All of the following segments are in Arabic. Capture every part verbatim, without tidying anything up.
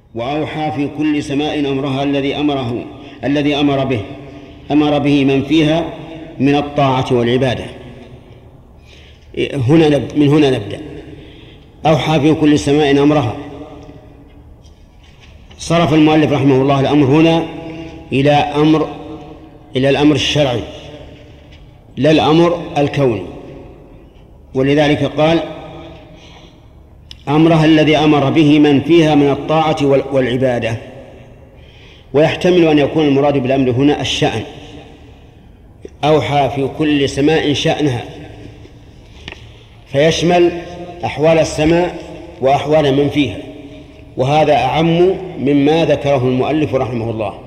وأوحى في كل سماء أمرها الذي أمره الذي أمر به أمر به من فيها من الطاعة والعبادة. هنا نبدأ من هنا نبدأ. أوحى في كل سماء أمرها. صرف المؤلف رحمه الله الأمر هنا إلى أمر إلى الأمر الشرعي لا الأمر الكوني، ولذلك قال أمرها الذي أمر به من فيها من الطاعة والعبادة. ويحتمل أن يكون المراد بالأمر هنا الشأن، أوحى في كل سماء شأنها، فيشمل أحوال السماء وأحوال من فيها، وهذا أعم مما ذكره المؤلف رحمه الله.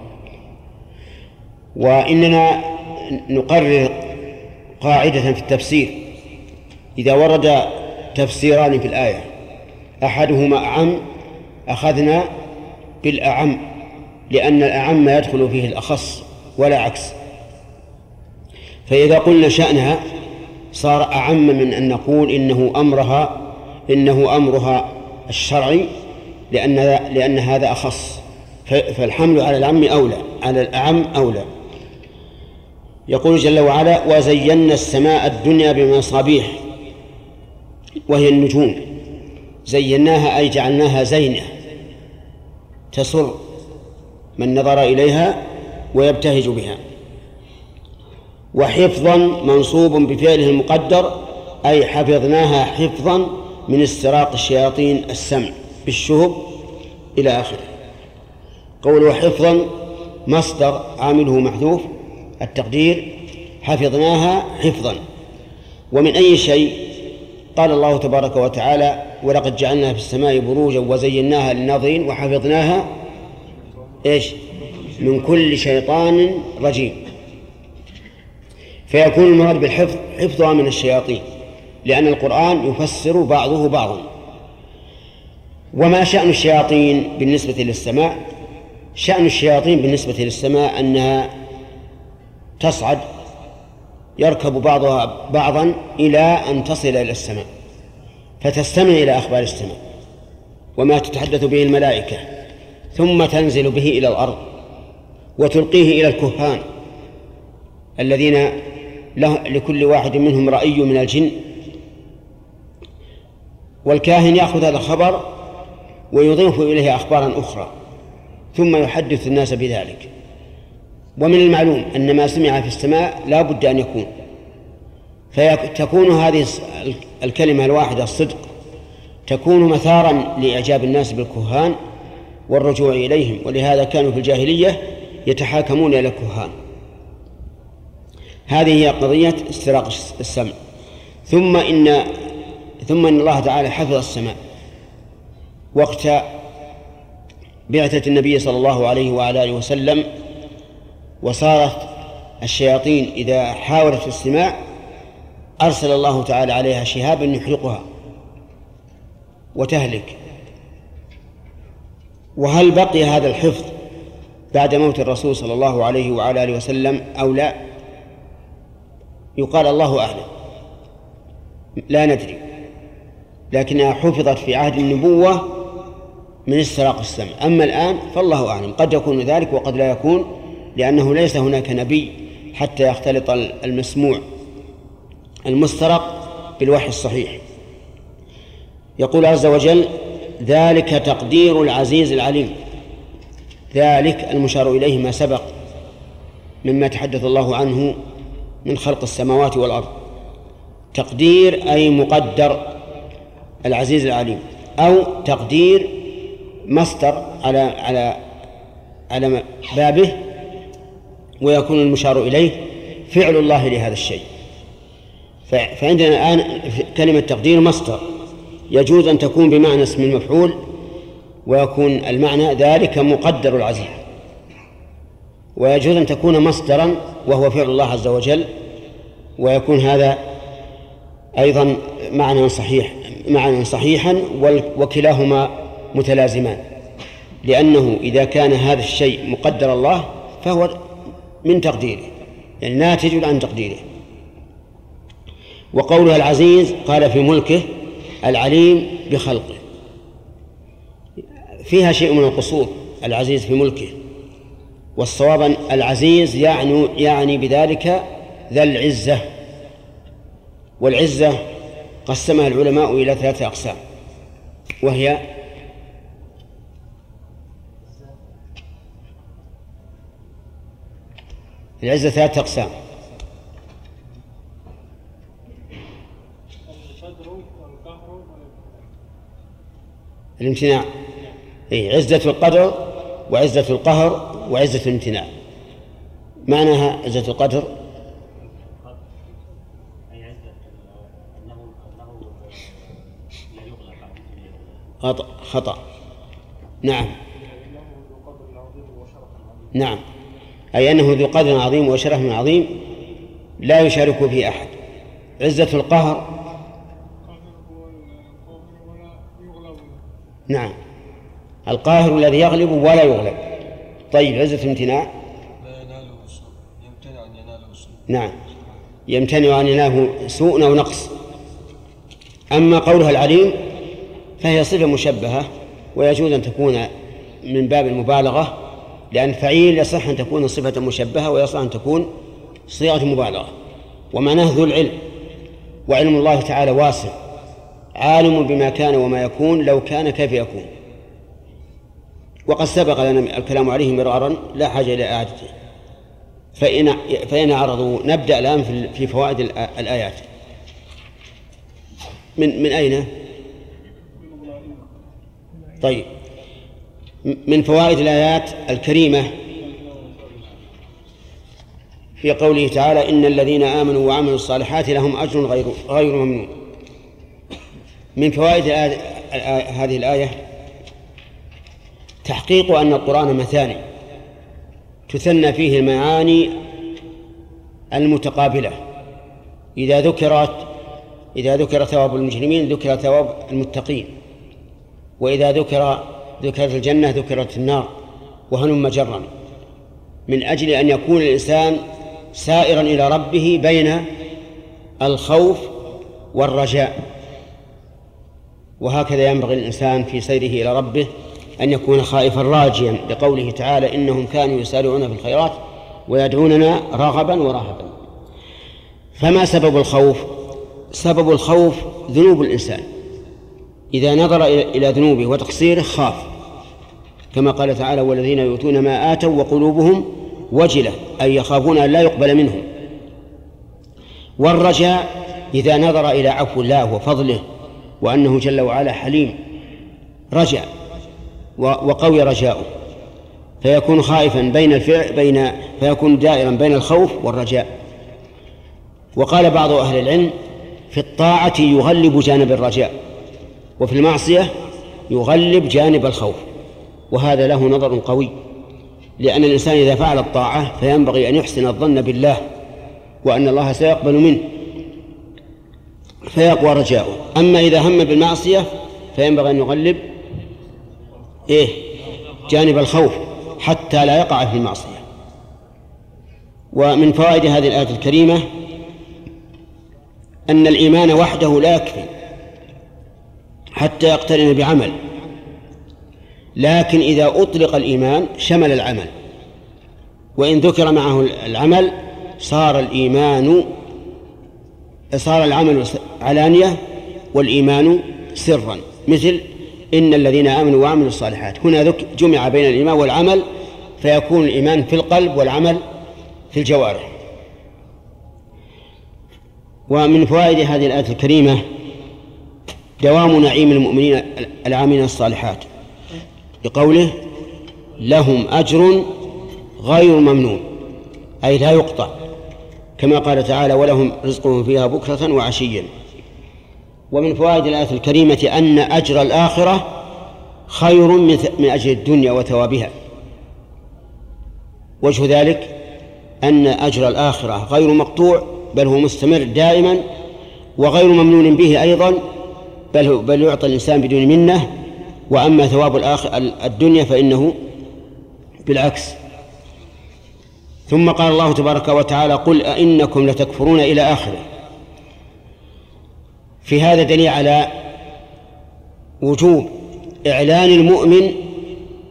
وإننا نقرر قاعدة في التفسير: إذا ورد تفسيران في الآية أحدهما أعم أخذنا بالأعم، لأن الأعم يدخل فيه الأخص ولا عكس. فإذا قلنا شأنها صار أعم من أن نقول إنه أمرها إنه أمرها الشرعي، لأن لأن هذا أخص، فالحمل على العم أولى على الأعم أولى. يقول جل وعلا: وزينا السماء الدنيا بمصابيح، وهي النجوم. زيناها أي جعلناها زينة تسر من نظر إليها ويبتهج بها. وحفظا منصوب بفعله المقدر، أي حفظناها حفظا من استراق الشياطين السمع بالشهب إلى آخره. قوله حفظا مصدر عامله محذوف، التقدير حفظناها حفظا. ومن أي شيء؟ قال الله تبارك وتعالى: ولقد جعلنا في السماء بروجا وزيناها للناظرين وحفظناها إيش؟ من كل شيطان رجيم. فيكون المراد بالحفظ حفظها من الشياطين، لأن القرآن يفسر بعضه بعضا. وما شأن الشياطين بالنسبة للسماء؟ شأن الشياطين بالنسبة للسماء أنها تصعد، يركب بعضها بعضا إلى أن تصل إلى السماء، فتستمع إلى أخبار السماء وما تتحدث به الملائكة، ثم تنزل به إلى الأرض وتلقيه إلى الكهان الذين لكل واحد منهم رأي من الجن. والكاهن يأخذ هذا الخبر ويضيف إليه أخبارا أخرى، ثم يحدث الناس بذلك. ومن المعلوم أن ما سمع في السماء لا بد أن يكون، فتكون هذه الكلمة الواحدة الصدق تكون مثارا لإعجاب الناس بالكهان والرجوع إليهم، ولهذا كانوا في الجاهلية يتحاكمون إلى الكهان. هذه هي قضية استراق السمع. ثم إن ثم إن الله تعالى حفظ السماء وقت بعثة النبي صلى الله عليه وعلى آله وسلم، وصارت الشياطين إذا حاولت الاستماع أرسل الله تعالى عليها شهابا يحرقها وتهلك. وهل بقي هذا الحفظ بعد موت الرسول صلى الله عليه وعلى آله وسلم أو لا؟ يقال الله أعلم، لا ندري، لكنها حفظت في عهد النبوة من استراق السمع. أما الآن فالله أعلم، قد يكون ذلك وقد لا يكون، لأنه ليس هناك نبي حتى يختلط المسموع المسترق بالوحي الصحيح. يقول عز وجل: ذلك تقدير العزيز العليم. ذلك المشار إليه ما سبق مما تحدث الله عنه من خلق السماوات والأرض. تقدير أي مقدر العزيز العليم، أو تقدير مصدر على على على بابه، ويكون المشار إليه فعل الله لهذا الشيء. فعندنا الآن كلمة تقدير مصدر، يجوز أن تكون بمعنى اسم المفعول، ويكون المعنى ذلك مقدر العزيز، ويجوز أن تكون مصدرا وهو فعل الله عز وجل، ويكون هذا أيضا معنى صحيح معنى صحيحا وكلاهما متلازمان، لأنه إذا كان هذا الشيء مقدر الله فهو من تقديره، يعني ناتج عن تقديره. وقولها العزيز قال في ملكه، العليم بخلقه، فيها شيء من القصور، العزيز في ملكه، والصواب العزيز يعني يعني بذلك ذا العزة. والعزة قسمها العلماء إلى ثلاثة أقسام، وهي العزة ثلاثة أقسام: الامتناع، إيه، عزة القدر وعزة القهر وعزة الامتناع. معناها عزة القدر خطأ, خطأ. نعم نعم أي أنه ذو قدر عظيم وشرف عظيم لا يشارك فيه أحد. عزة القهر نعم القاهر الذي يغلب ولا يغلب. طيب عزة الامتناع لا يناله سوء، يمتنع أن يناله سوء. نعم يمتنع أن يناله سوء أو نقص. أما قولها العليم فهي صفة مشبهة، ويجوز أن تكون من باب المبالغة، لأن فعيل يصح أن تكون صفة مشبهة ويصح أن تكون صيغة مبالغة. ومعناه ذو العلم، وعلم الله تعالى واسع، عالم بما كان وما يكون، لو كان كيف يكون. وقد سبق لنا الكلام عليه مرارا لا حاجة إلى إعادته. فإن فإن عرضوا نبدأ الآن في فوائد الآيات. من من أين؟ طيب، من فوائد الآيات الكريمة في قوله تعالى: إن الذين آمنوا وعملوا الصالحات لهم أجر غير غير ممنون. من فوائد هذه الآية تحقيق أن القرآن مثاني تثنى فيه المعاني المتقابلة. إذا ذكرت إذا ذكر ثواب المجرمين ذكر ثواب المتقين، وإذا ذكر ذكرت الجنة ذكرت النار، وهلم جرا، من أجل أن يكون الإنسان سائرا إلى ربه بين الخوف والرجاء. وهكذا ينبغي الإنسان في سيره إلى ربه أن يكون خائفا راجيا، لقوله تعالى: إنهم كانوا يسارعون في الخيرات ويدعوننا رغبا ورهبا. فما سبب الخوف؟ سبب الخوف ذنوب الإنسان، إذا نظر إلى ذنوبه وتقصيره خاف، كما قال تعالى: والذين يؤتون ما آتوا وقلوبهم وجلة، أي يخافون أن لا يقبل منهم. والرجاء إذا نظر إلى عفو الله وفضله وأنه جل وعلا حليم رجع وقوي رجاؤه، فيكون خائفا بين الفعل بين فيكون دائرا بين الخوف والرجاء. وقال بعض أهل العلم: في الطاعة يغلب جانب الرجاء، وفي المعصية يغلب جانب الخوف. وهذا له نظر قوي، لأن الإنسان إذا فعل الطاعة فينبغي أن يحسن الظن بالله وأن الله سيقبل منه فيقوى رجاؤه. أما إذا هم بالمعصية فينبغي أن يغلب إيه؟ جانب الخوف حتى لا يقع في المعصية. ومن فوائد هذه الآية الكريمة أن الإيمان وحده لا يكفي حتى يقترن بعمل، لكن إذا أطلق الإيمان شمل العمل، وإن ذكر معه العمل صار الإيمان صار العمل علانية والإيمان سرا، مثل إن الذين آمنوا وعملوا الصالحات. هنا جمع بين الإيمان والعمل فيكون الإيمان في القلب والعمل في الجوارح. ومن فوائد هذه الآية الكريمة دوام نعيم المؤمنين العاملين الصالحات، بقوله: لهم أجر غير ممنون، أي لا يقطع، كما قال تعالى: ولهم رزقهم فيها بكرة وعشيا. ومن فوائد الآية الكريمة أن أجر الآخرة خير من أجر الدنيا وثوابها. وجه ذلك أن أجر الآخرة غير مقطوع، بل هو مستمر دائما، وغير ممنون به أيضا، بل, بل يعطى الإنسان بدون منة. وأما ثواب الدنيا فإنه بالعكس. ثم قال الله تبارك وتعالى: قل أئنكم لتكفرون إلى آخره. في هذا دليل على وجوب إعلان المؤمن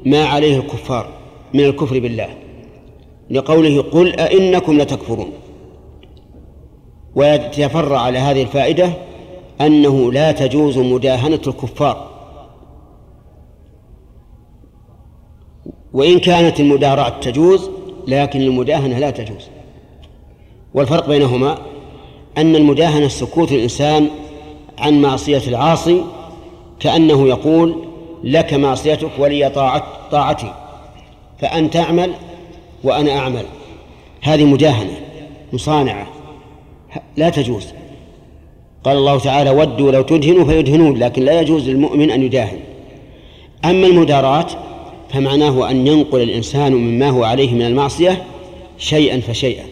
ما عليه الكفار من الكفر بالله، لقوله قل أئنكم لتكفرون. ويتفرع على هذه الفائدة أنه لا تجوز مداهنة الكفار، وإن كانت المداراة تجوز لكن المداهنة لا تجوز. والفرق بينهما أن المداهنة سكوت الإنسان عن معصية العاصي، كأنه يقول لك معصيتك ولي طاعتي، فأنت تعمل وأنا أعمل، هذه مداهنة مصانعة لا تجوز. قال الله تعالى ودوا لو تدهنوا فيدهنون، لكن لا يجوز للمؤمن أن يداهن. أما المداراة فمعناه أن ينقل الإنسان مما هو عليه من المعصية شيئا فشيئا،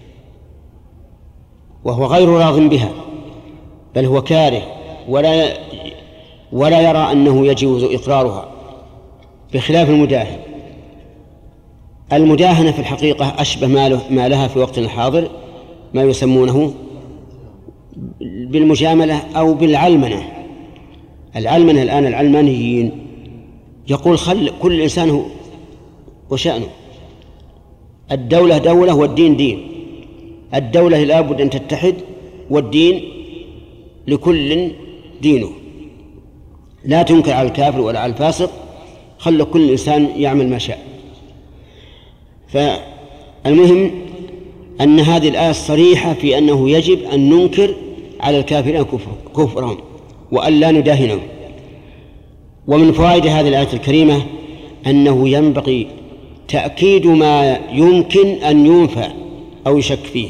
وهو غير راض بها، بل هو كاره ولا ولا يرى أنه يجوز إقرارها، بخلاف المداهن. المداهنة في الحقيقة أشبه ما لها في وقتنا الحاضر ما يسمونه بالمجاملة أو بالعلمنة. العلمنة الآن العلمانيين يقول خل كل إنسان وشأنه، الدولة دولة والدين دين، الدولة لا بد أن تتحد والدين لكل دينه، لا تنكر على الكافر ولا على الفاسق، خل كل إنسان يعمل ما شاء. فالمهم أن هذه الآية صريحة في أنه يجب أن ننكر على الكافرين كفرهم وأن لا نداهنهم. ومن فوائد هذه الآية الكريمة أنه ينبغي تأكيد ما يمكن أن ينفى أو يشك فيه.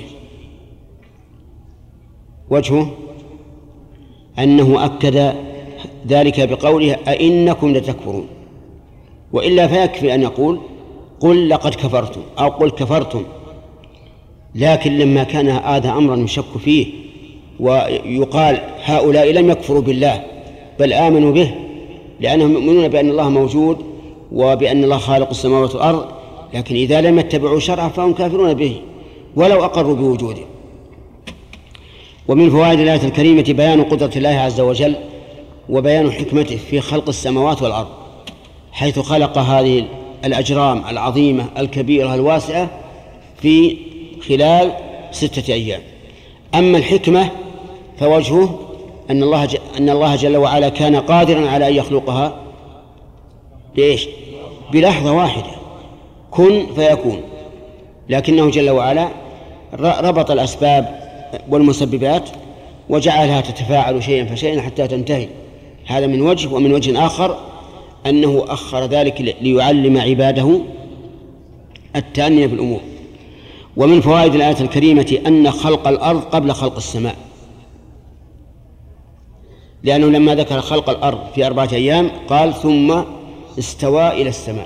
وجهه أنه أكد ذلك بقوله أئنكم لتكفرون، وإلا فيكفي أن يقول قل لقد كفرتم أو قل كفرتم. لكن لما كان هذا أمرا يشك فيه ويقال هؤلاء لم يكفروا بالله بل آمنوا به لأنهم يؤمنون بأن الله موجود وبأن الله خالق السماوات والأرض، لكن إذا لم يتبعوا شرعه فهم كافرون به ولو أقروا بوجوده. ومن فوائد الآية الكريمة بيان قدرة الله عز وجل وبيان حكمته في خلق السماوات والأرض، حيث خلق هذه الأجرام العظيمة الكبيرة الواسعة في خلال ستة أيام. أما الحكمة فوجهه أن الله ج... أن الله جل وعلا كان قادرا على أن يخلقها ليش؟ بلحظة واحدة، كن فيكون، لكنه جل وعلا ربط الأسباب والمسببات وجعلها تتفاعل شيئا فشيئا حتى تنتهي. هذا من وجه. ومن وجه آخر أنه أخر ذلك ليعلم عباده التأني في الأمور. ومن فوائد الآية الكريمة أن خلق الأرض قبل خلق السماء، لأنه لما ذكر خلق الأرض في أربعة أيام قال ثم استوى إلى السماء،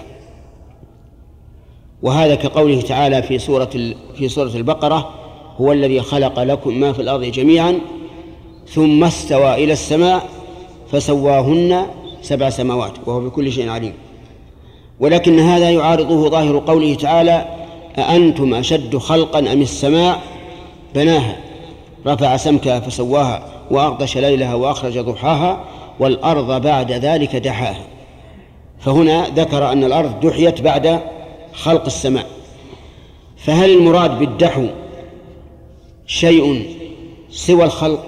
وهذا كقوله تعالى في سورة في سورة البقرة هو الذي خلق لكم ما في الأرض جميعا ثم استوى إلى السماء فسواهن سبع سماوات وهو بكل شيء عليم. ولكن هذا يعارضه ظاهر قوله تعالى أأنتم أشد خلقا أم السماء بناها رفع سمكها فسواها وأغطش ليلها وأخرج ضحاها والأرض بعد ذلك دحاها. فهنا ذكر أن الأرض دحيت بعد خلق السماء. فهل المراد بالدحو شيء سوى الخلق،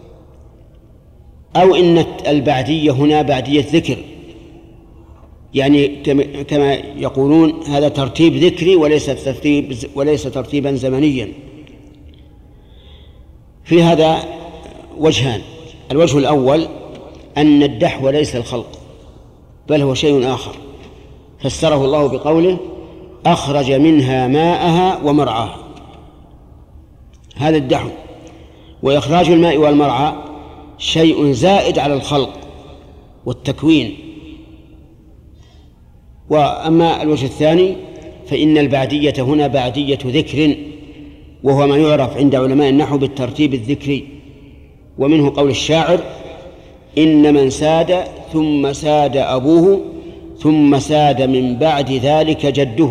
أو إن البعدية هنا بعدية ذكر، يعني كما يقولون هذا ترتيب ذكري وليس ترتيب وليس ترتيبا زمنيا؟ في هذا وجهان. الوجه الأول أن الدحو ليس الخلق بل هو شيء آخر، فسره الله بقوله أخرج منها ماءها ومرعاها، هذا الدحو. وإخراج الماء والمرعى شيء زائد على الخلق والتكوين. وأما الوجه الثاني فإن البعدية هنا بعدية ذكر، وهو ما يعرف عند علماء النحو بالترتيب الذكري. ومنه قول الشاعر إن من ساد ثم ساد أبوه ثم ساد من بعد ذلك جده.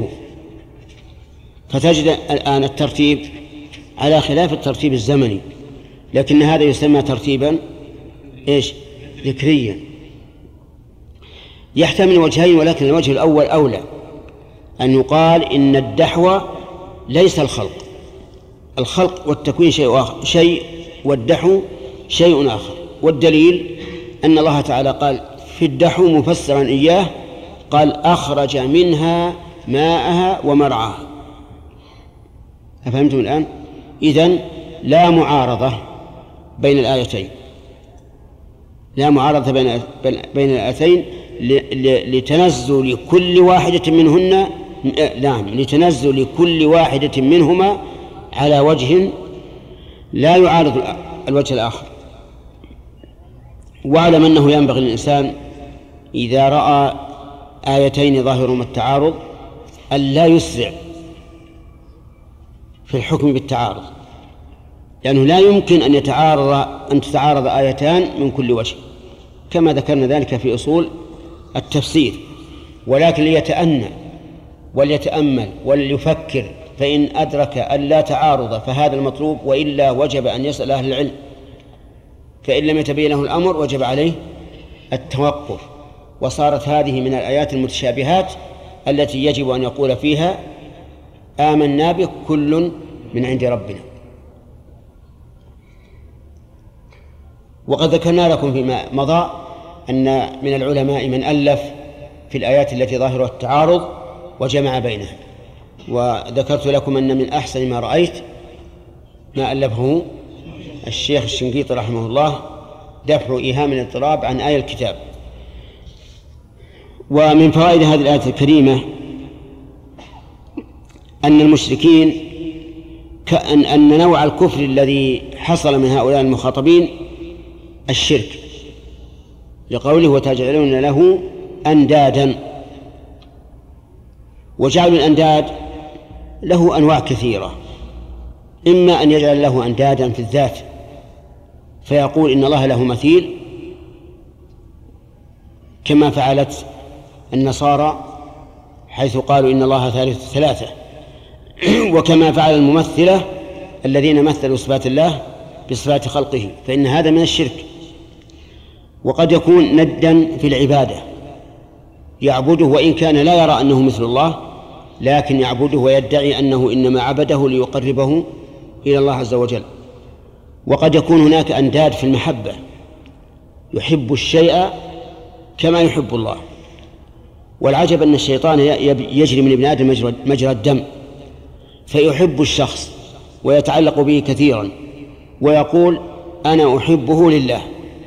فتجد الآن الترتيب على خلاف الترتيب الزمني، لكن هذا يسمى ترتيبا إيش؟ ذكريا. يحتمل وجهين، ولكن الوجه الأول أولى، أن يقال إن الدحو ليس الخلق، الخلق والتكوين شيء آخر، شيء والدحو شيء آخر. والدليل أن الله تعالى قال في الدحو مفسرا إياه، قال أخرج منها ماءها ومرعاها. أفهمتم الآن؟ إذن لا معارضة بين الآيتين، لا معارضة بين بين الآيتين لتنزل كل واحدة منهن، نعم، لتنزل كل واحدة منهما على وجه لا يعارض الوجه الآخر. واعلم أنه ينبغي للإنسان إذا رأى آيتين ظاهرهما التعارض أن لا يسرع في الحكم بالتعارض، لأنه لا يمكن أن يتعارض أن تتعارض آيتان من كل وجه، كما ذكرنا ذلك في أصول التفسير. ولكن ليتأنى وليتأمل وليفكر، فإن أدرك أن لا تعارض فهذا المطلوب، وإلا وجب أن يسأل أهل العلم، فإن لم يتبين له الأمر وجب عليه التوقف. وصارت هذه من الآيات المتشابهات التي يجب أن يقول فيها آمنا به كل من عند ربنا. وقد ذكرنا لكم فيما مضى أن من العلماء من ألف في الآيات التي ظاهرها التعارض وجمع بينها، وذكرت لكم أن من أحسن ما رأيت ما ألفه الشيخ الشنقيطي رحمه الله، دفع إيهام الاضطراب عن آية الكتاب. ومن فوائد هذه الآية الكريمة أن المشركين كأن أن نوع الكفر الذي حصل من هؤلاء المخاطبين الشرك، لقوله وتجعلون له أندادا. وجعل الأنداد له أنواع كثيرة، إما أن يجعل له أندادا في الذات فيقول إن الله له مثيل، كما فعلت النصارى حيث قالوا إن الله ثالث ثلاثة، وكما فعل الممثلة الذين مثلوا صفات الله بصفات خلقه، فإن هذا من الشرك. وقد يكون نداً في العبادة، يعبده وإن كان لا يرى أنه مثل الله، لكن يعبده ويدعي أنه إنما عبده ليقربه إلى الله عز وجل. وقد يكون هناك أنداد في المحبة، يحب الشيء كما يحب الله. والعجب أن الشيطان يجري من ابن آدم مجرى الدم، فيحب الشخص ويتعلق به كثيرا ويقول أنا أحبه لله،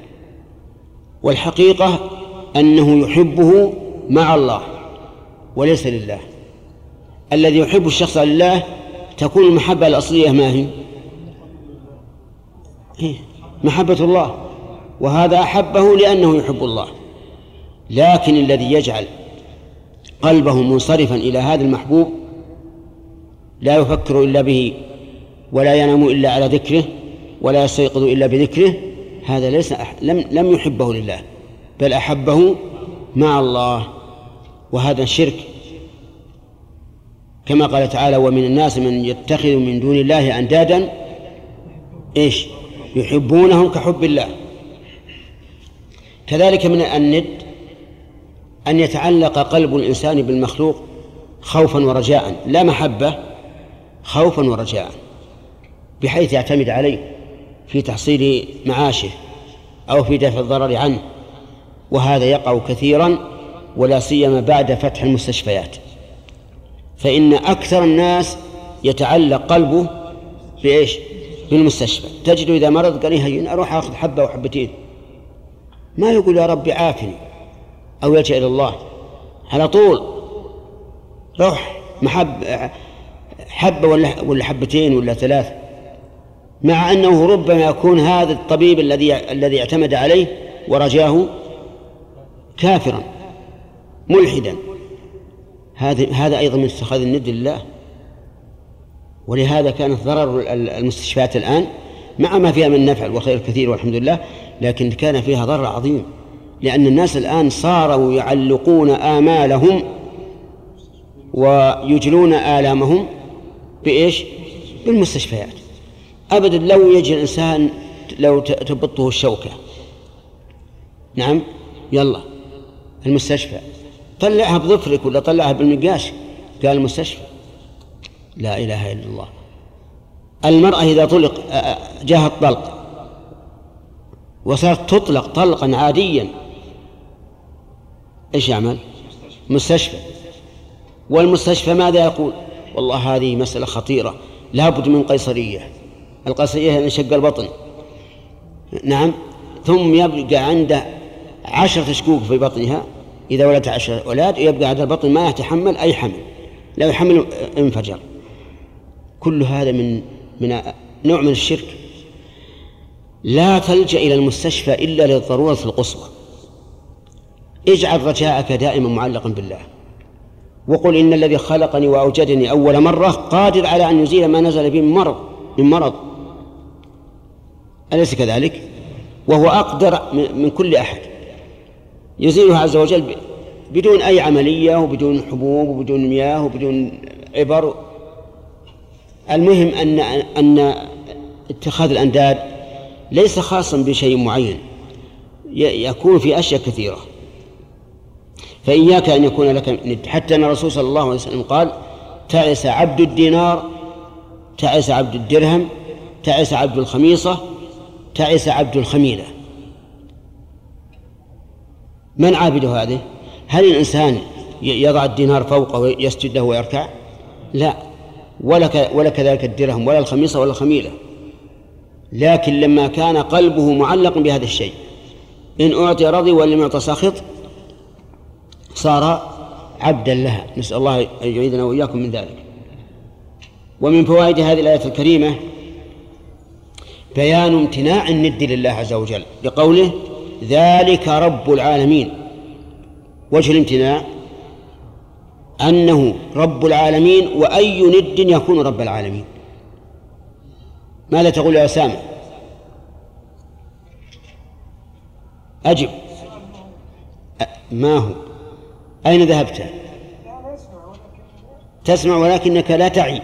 والحقيقة أنه يحبه مع الله وليس لله. الذي يحب الشخص لله تكون المحبة الأصلية ما هي؟ محبة الله، وهذا أحبه لأنه يحب الله. لكن الذي يجعل قلبه منصرفا إلى هذا المحبوب لا يفكر إلا به ولا ينام إلا على ذكره ولا يستيقظ إلا بذكره، هذا ليس أح... لم... لم يحبه لله بل أحبه مع الله، وهذا شرك. كما قال تعالى ومن الناس من يتخذ من دون الله أندادا إيش يحبونهم كحب الله. كذلك من الند أن يتعلق قلب الإنسان بالمخلوق خوفا ورجاء، لا محبة، خوفا ورجاء، بحيث يعتمد عليه في تحصيل معاشه أو في دفع الضرر عنه. وهذا يقع كثيرا ولا سيما بعد فتح المستشفيات، فإن أكثر الناس يتعلق قلبه بإيش؟ بالمستشفى. تجد إذا مرض قال هين أروح أخذ حبة وحبتين، ما يقول يا ربي عافني أو يلجأ إلى الله، على طول روح محب حبة ولا ولا حبتين ولا ثلاث، مع أنه ربما يكون هذا الطبيب الذي الذي اعتمد عليه ورجاه كافرا ملحدا. هذا هذا أيضا من اتخاذ الند لله. ولهذا كانت ضرر المستشفيات الآن مع ما فيها من نفع والخير الكثير والحمد لله، لكن كان فيها ضرر عظيم، لأن الناس الآن صاروا يعلقون آمالهم ويجلون آلامهم بإيش؟ بالمستشفيات. أبدا لو يجي الإنسان لو تبطه الشوكة، نعم يلا المستشفى. طلعها بظفرك ولا طلعها بالمقاش، قال المستشفى. لا إله إلا الله. المرأة إذا طلق جاءها الطلق وصارت تطلق طلقا عاديا، إيش يعمل؟ مستشفى. والمستشفى ماذا يقول؟ والله هذه مسألة خطيرة، لا بد من قيصرية. القيصرية انشق البطن، نعم، ثم يبقى عنده عشرة شكوك في بطنها، إذا ولدت عشرة أولاد يبقى عند البطن ما يتحمل أي حمل، لو يحمل انفجر. كل هذا من من نوع من الشرك. لا تلجأ إلى المستشفى إلا للضرورة القصوى. اجعل رجاءك دائما معلقا بالله، وقل إن الذي خلقني وأوجدني أول مرة قادر على أن يزيل ما نزل به من مرض من مرض أليس كذلك؟ وهو أقدر من كل أحد، يزيله عز وجل بدون أي عملية وبدون حبوب وبدون مياه وبدون عبر. المهم أن أن اتخاذ الأنداد ليس خاصا بشيء معين، يكون في أشياء كثيرة. فإياك أن يكون لك ند، حتى أن الرسول صلى الله عليه وسلم قال: تعس عبد الدينار، تعس عبد الدرهم، تعس عبد الخميصة، تعس عبد الخميلة. من عابد هذه؟ هل الإنسان يضع الدينار فوقه ويسجد له ويركع؟ لا، ولا ولا كذلك الدرهم ولا الخميصة ولا الخميلة. لكن لما كان قلبه معلق بهذا الشيء، إن أعطي رضي وإن لم يعطى ساخط، صار عبدا لها. نسأل الله أن يعيذنا وإياكم من ذلك. ومن فوائد هذه الآية الكريمة بيان امتناع الند لله عز وجل، لقوله: ذلك رب العالمين. وجه الامتناع أنه رب العالمين، وأي ند يكون رب العالمين؟ ماذا تقول يا أسامة؟ أجب. ما هو؟ أين ذهبت؟ تسمع ولكنك لا تعي،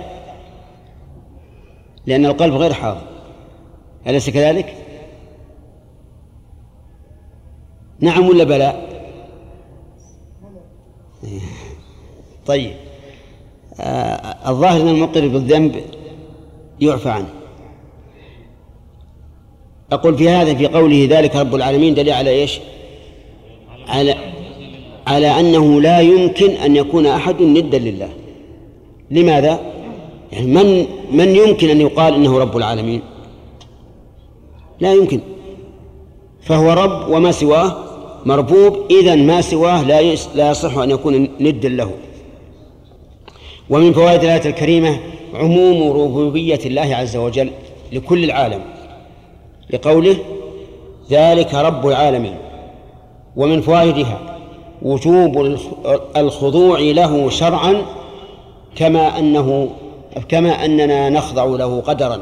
لأن القلب غير حاضر، أليس كذلك؟ نعم ولا بلى؟ طيب، آه الظاهر أن المقر بالذنب يعفى عنه. أقول في هذا، في قوله ذلك رب العالمين، دليل على إيش؟ على على أنه لا يمكن أن يكون أحد ندا لله. لماذا؟ يعني من من يمكن أن يقال إنه رب العالمين؟ لا يمكن. فهو رب وما سواه مربوب، إذن ما سواه لا لا يصح أن يكون ندا له. ومن فوائد الآية الكريمة عموم ربوبية الله عز وجل لكل العالم، لقوله: ذلك رب العالمين. ومن فوائدها وجوب الخضوع له شرعا، كما أنه كما أننا نخضع له قدرا،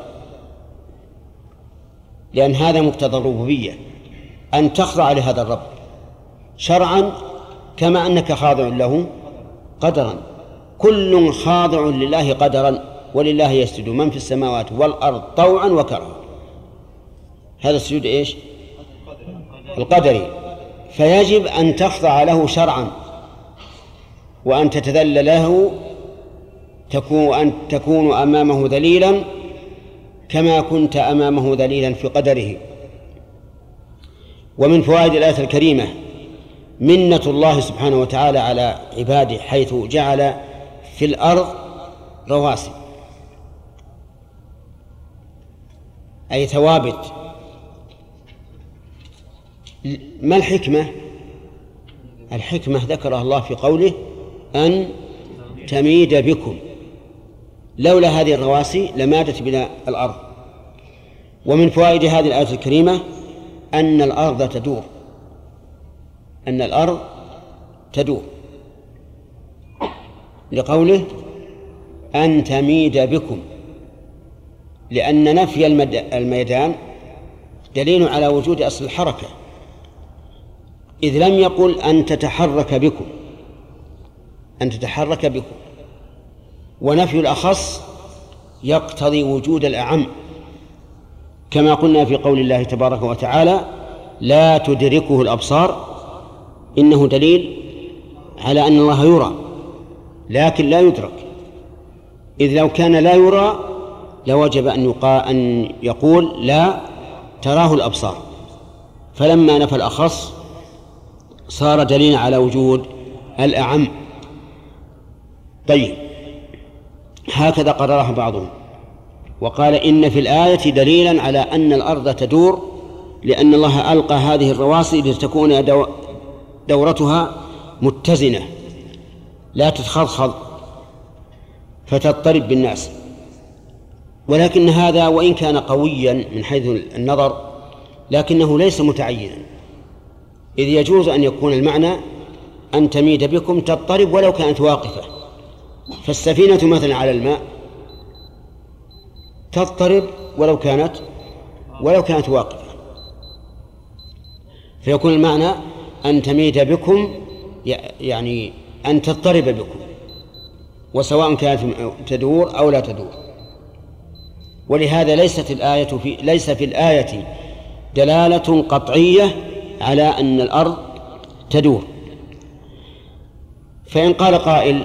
لأن هذا مقتضى الربوبية، أن تخضع لهذا الرب شرعا كما أنك خاضع له قدرا. كل خاضع لله قدرا، ولله يسجد من في السماوات والأرض طوعا وكرها. هذا السجود إيش؟ القدري. فيجب أن تخضع له شرعا، وأن تتذلل له، تكون أن تكون أمامه ذليلا كما كنت أمامه ذليلا في قدره. ومن فوائد الآية الكريمة منة الله سبحانه وتعالى على عباده، حيث جعل في الأرض رواسي، أي ثوابت. ما الحكمة؟ الحكمة ذكرها الله في قوله: أن تميد بكم. لولا هذه الرواسي لمادت بنا الأرض. ومن فوائد هذه الآية الكريمة أن الأرض تدور، أن الأرض تدور، لقوله: أن تميد بكم، لأن نفي الميدان دليل على وجود أصل الحركة، إذ لم يقل أن تتحرك بكم، أن تتحرك بكم. ونفي الأخص يقتضي وجود الأعم، كما قلنا في قول الله تبارك وتعالى: لا تدركه الأبصار إنه دليل على أن الله يرى لكن لا يدرك، إذ لو كان لا يرى لوجب أن يقال أن يقول لا تراه الأبصار، فلما نفى الأخص صار دليلا على وجود الأعم. طيب، هكذا قرره بعضهم وقال إن في الآية دليلا على أن الأرض تدور، لأن الله ألقى هذه الرواسي لتكون دورتها متزنة لا تتخضخض فتضطرب بالناس. ولكن هذا وإن كان قويا من حيث النظر لكنه ليس متعينا، إذ يجوز أن يكون المعنى أن تميد بكم تضطرب ولو كانت واقفة، فالسفينة مثلا على الماء تضطرب ولو كانت ولو كانت واقفة، فيكون المعنى أن تميد بكم يعني أن تضطرب بكم، وسواء كانت تدور أو لا تدور. ولهذا ليست الآية في ليس في الآية دلالة قطعية على أن الأرض تدور. فإن قال قائل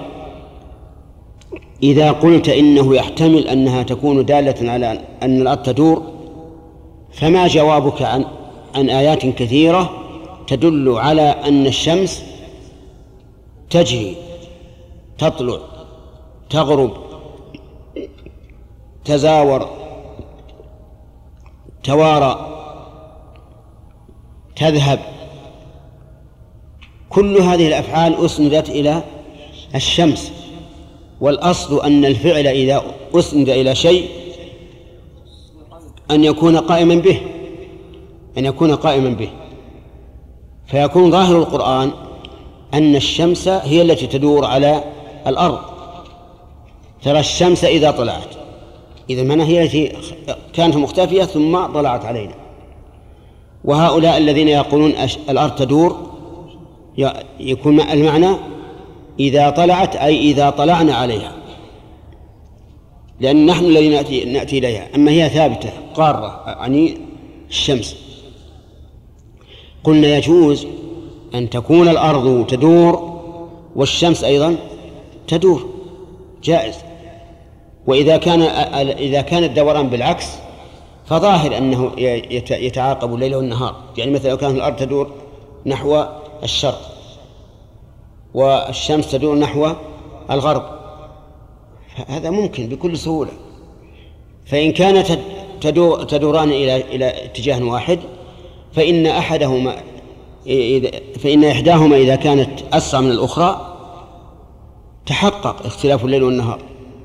إذا قلت إنه يحتمل أنها تكون دالة على أن الأرض تدور، فما جوابك عن عن آيات كثيرة تدل على أن الشمس تجري، تطلع، تغرب، تزاور، توارى، تذهب، كل هذه الأفعال أسندت إلى الشمس، والأصل أن الفعل إذا أسند إلى شيء أن يكون قائما به أن يكون قائما به فيكون ظاهر القرآن أن الشمس هي التي تدور على الأرض. ترى الشمس إذا طلعت، إذا من هي التي كانت مختفية ثم طلعت علينا. وهؤلاء الذين يقولون الأرض تدور يكون المعنى إذا طلعت أي إذا طلعنا عليها، لأن نحن الذين نأتي, نأتي إليها، أما هي ثابتة قارة يعني الشمس. قلنا يجوز أن تكون الأرض تدور والشمس أيضا تدور، جائز. وإذا كان إذا كان الدوران بالعكس فظاهر أنه يتعاقب الليل والنهار، يعني مثلا لو كانت الأرض تدور نحو الشرق والشمس تدور نحو الغرب هذا ممكن بكل سهولة. فإن كانت تدور تدوران إلى إلى اتجاه واحد فإن أحدهما فإن إحداهما إذا كانت أسرع من الأخرى تحقق اختلاف الليل والنهار.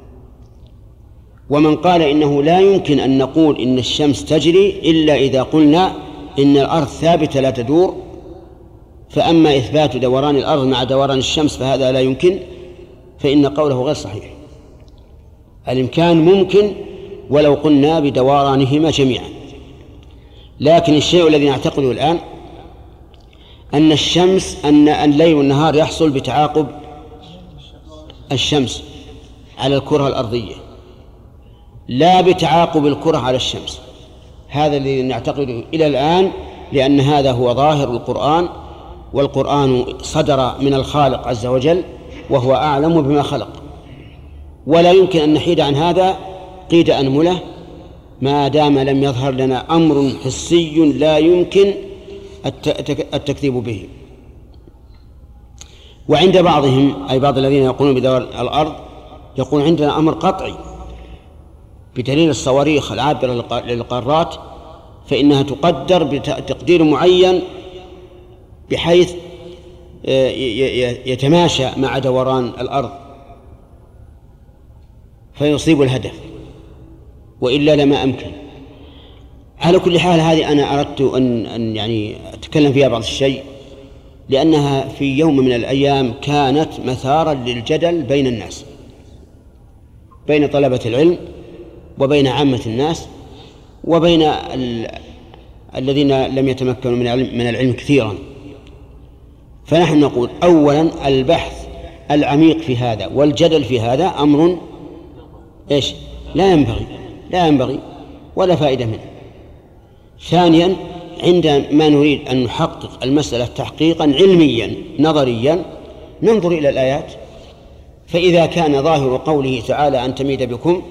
ومن قال إنه لا يمكن أن نقول إن الشمس تجري إلا إذا قلنا إن الأرض ثابتة لا تدور، فأما إثبات دوران الأرض مع دوران الشمس فهذا لا يمكن، فإن قوله غير صحيح. الإمكان ممكن ولو قلنا بدورانهما جميعا، لكن الشيء الذي نعتقده الآن أن الشمس أن الليل والنهار يحصل بتعاقب الشمس على الكرة الأرضية لا بتعاقب الكرة على الشمس. هذا الذي نعتقده إلى الآن، لأن هذا هو ظاهر القرآن، والقرآن صدر من الخالق عز وجل وهو أعلم بما خلق، ولا يمكن أن نحيد عن هذا قيد أنملة ما دام لم يظهر لنا أمر حسي لا يمكن التكذيب به. وعند بعضهم أي بعض الذين يقولون بدور الأرض يقول عندنا أمر قطعي بدليل الصواريخ العابرة للقارات، فإنها تقدر بتقدير معين بحيث يتماشى مع دوران الأرض فيصيب الهدف، وإلا لما أمكن. على كل حال هذه أنا أردت أن, أن يعني أتكلم فيها بعض الشيء، لأنها في يوم من الأيام كانت مثارا للجدل بين الناس، بين طلبة العلم وبين عامة الناس وبين ال... الذين لم يتمكنوا من العلم, من العلم كثيرا. فنحن نقول أولا البحث العميق في هذا والجدل في هذا أمر إيش لا ينبغي لا ينبغي ولا فائدة منه. ثانيا عندما نريد أن نحقق المسألة تحقيقا علميا نظريا ننظر إلى الآيات، فإذا كان ظاهر قوله تعالى أن تميد بكم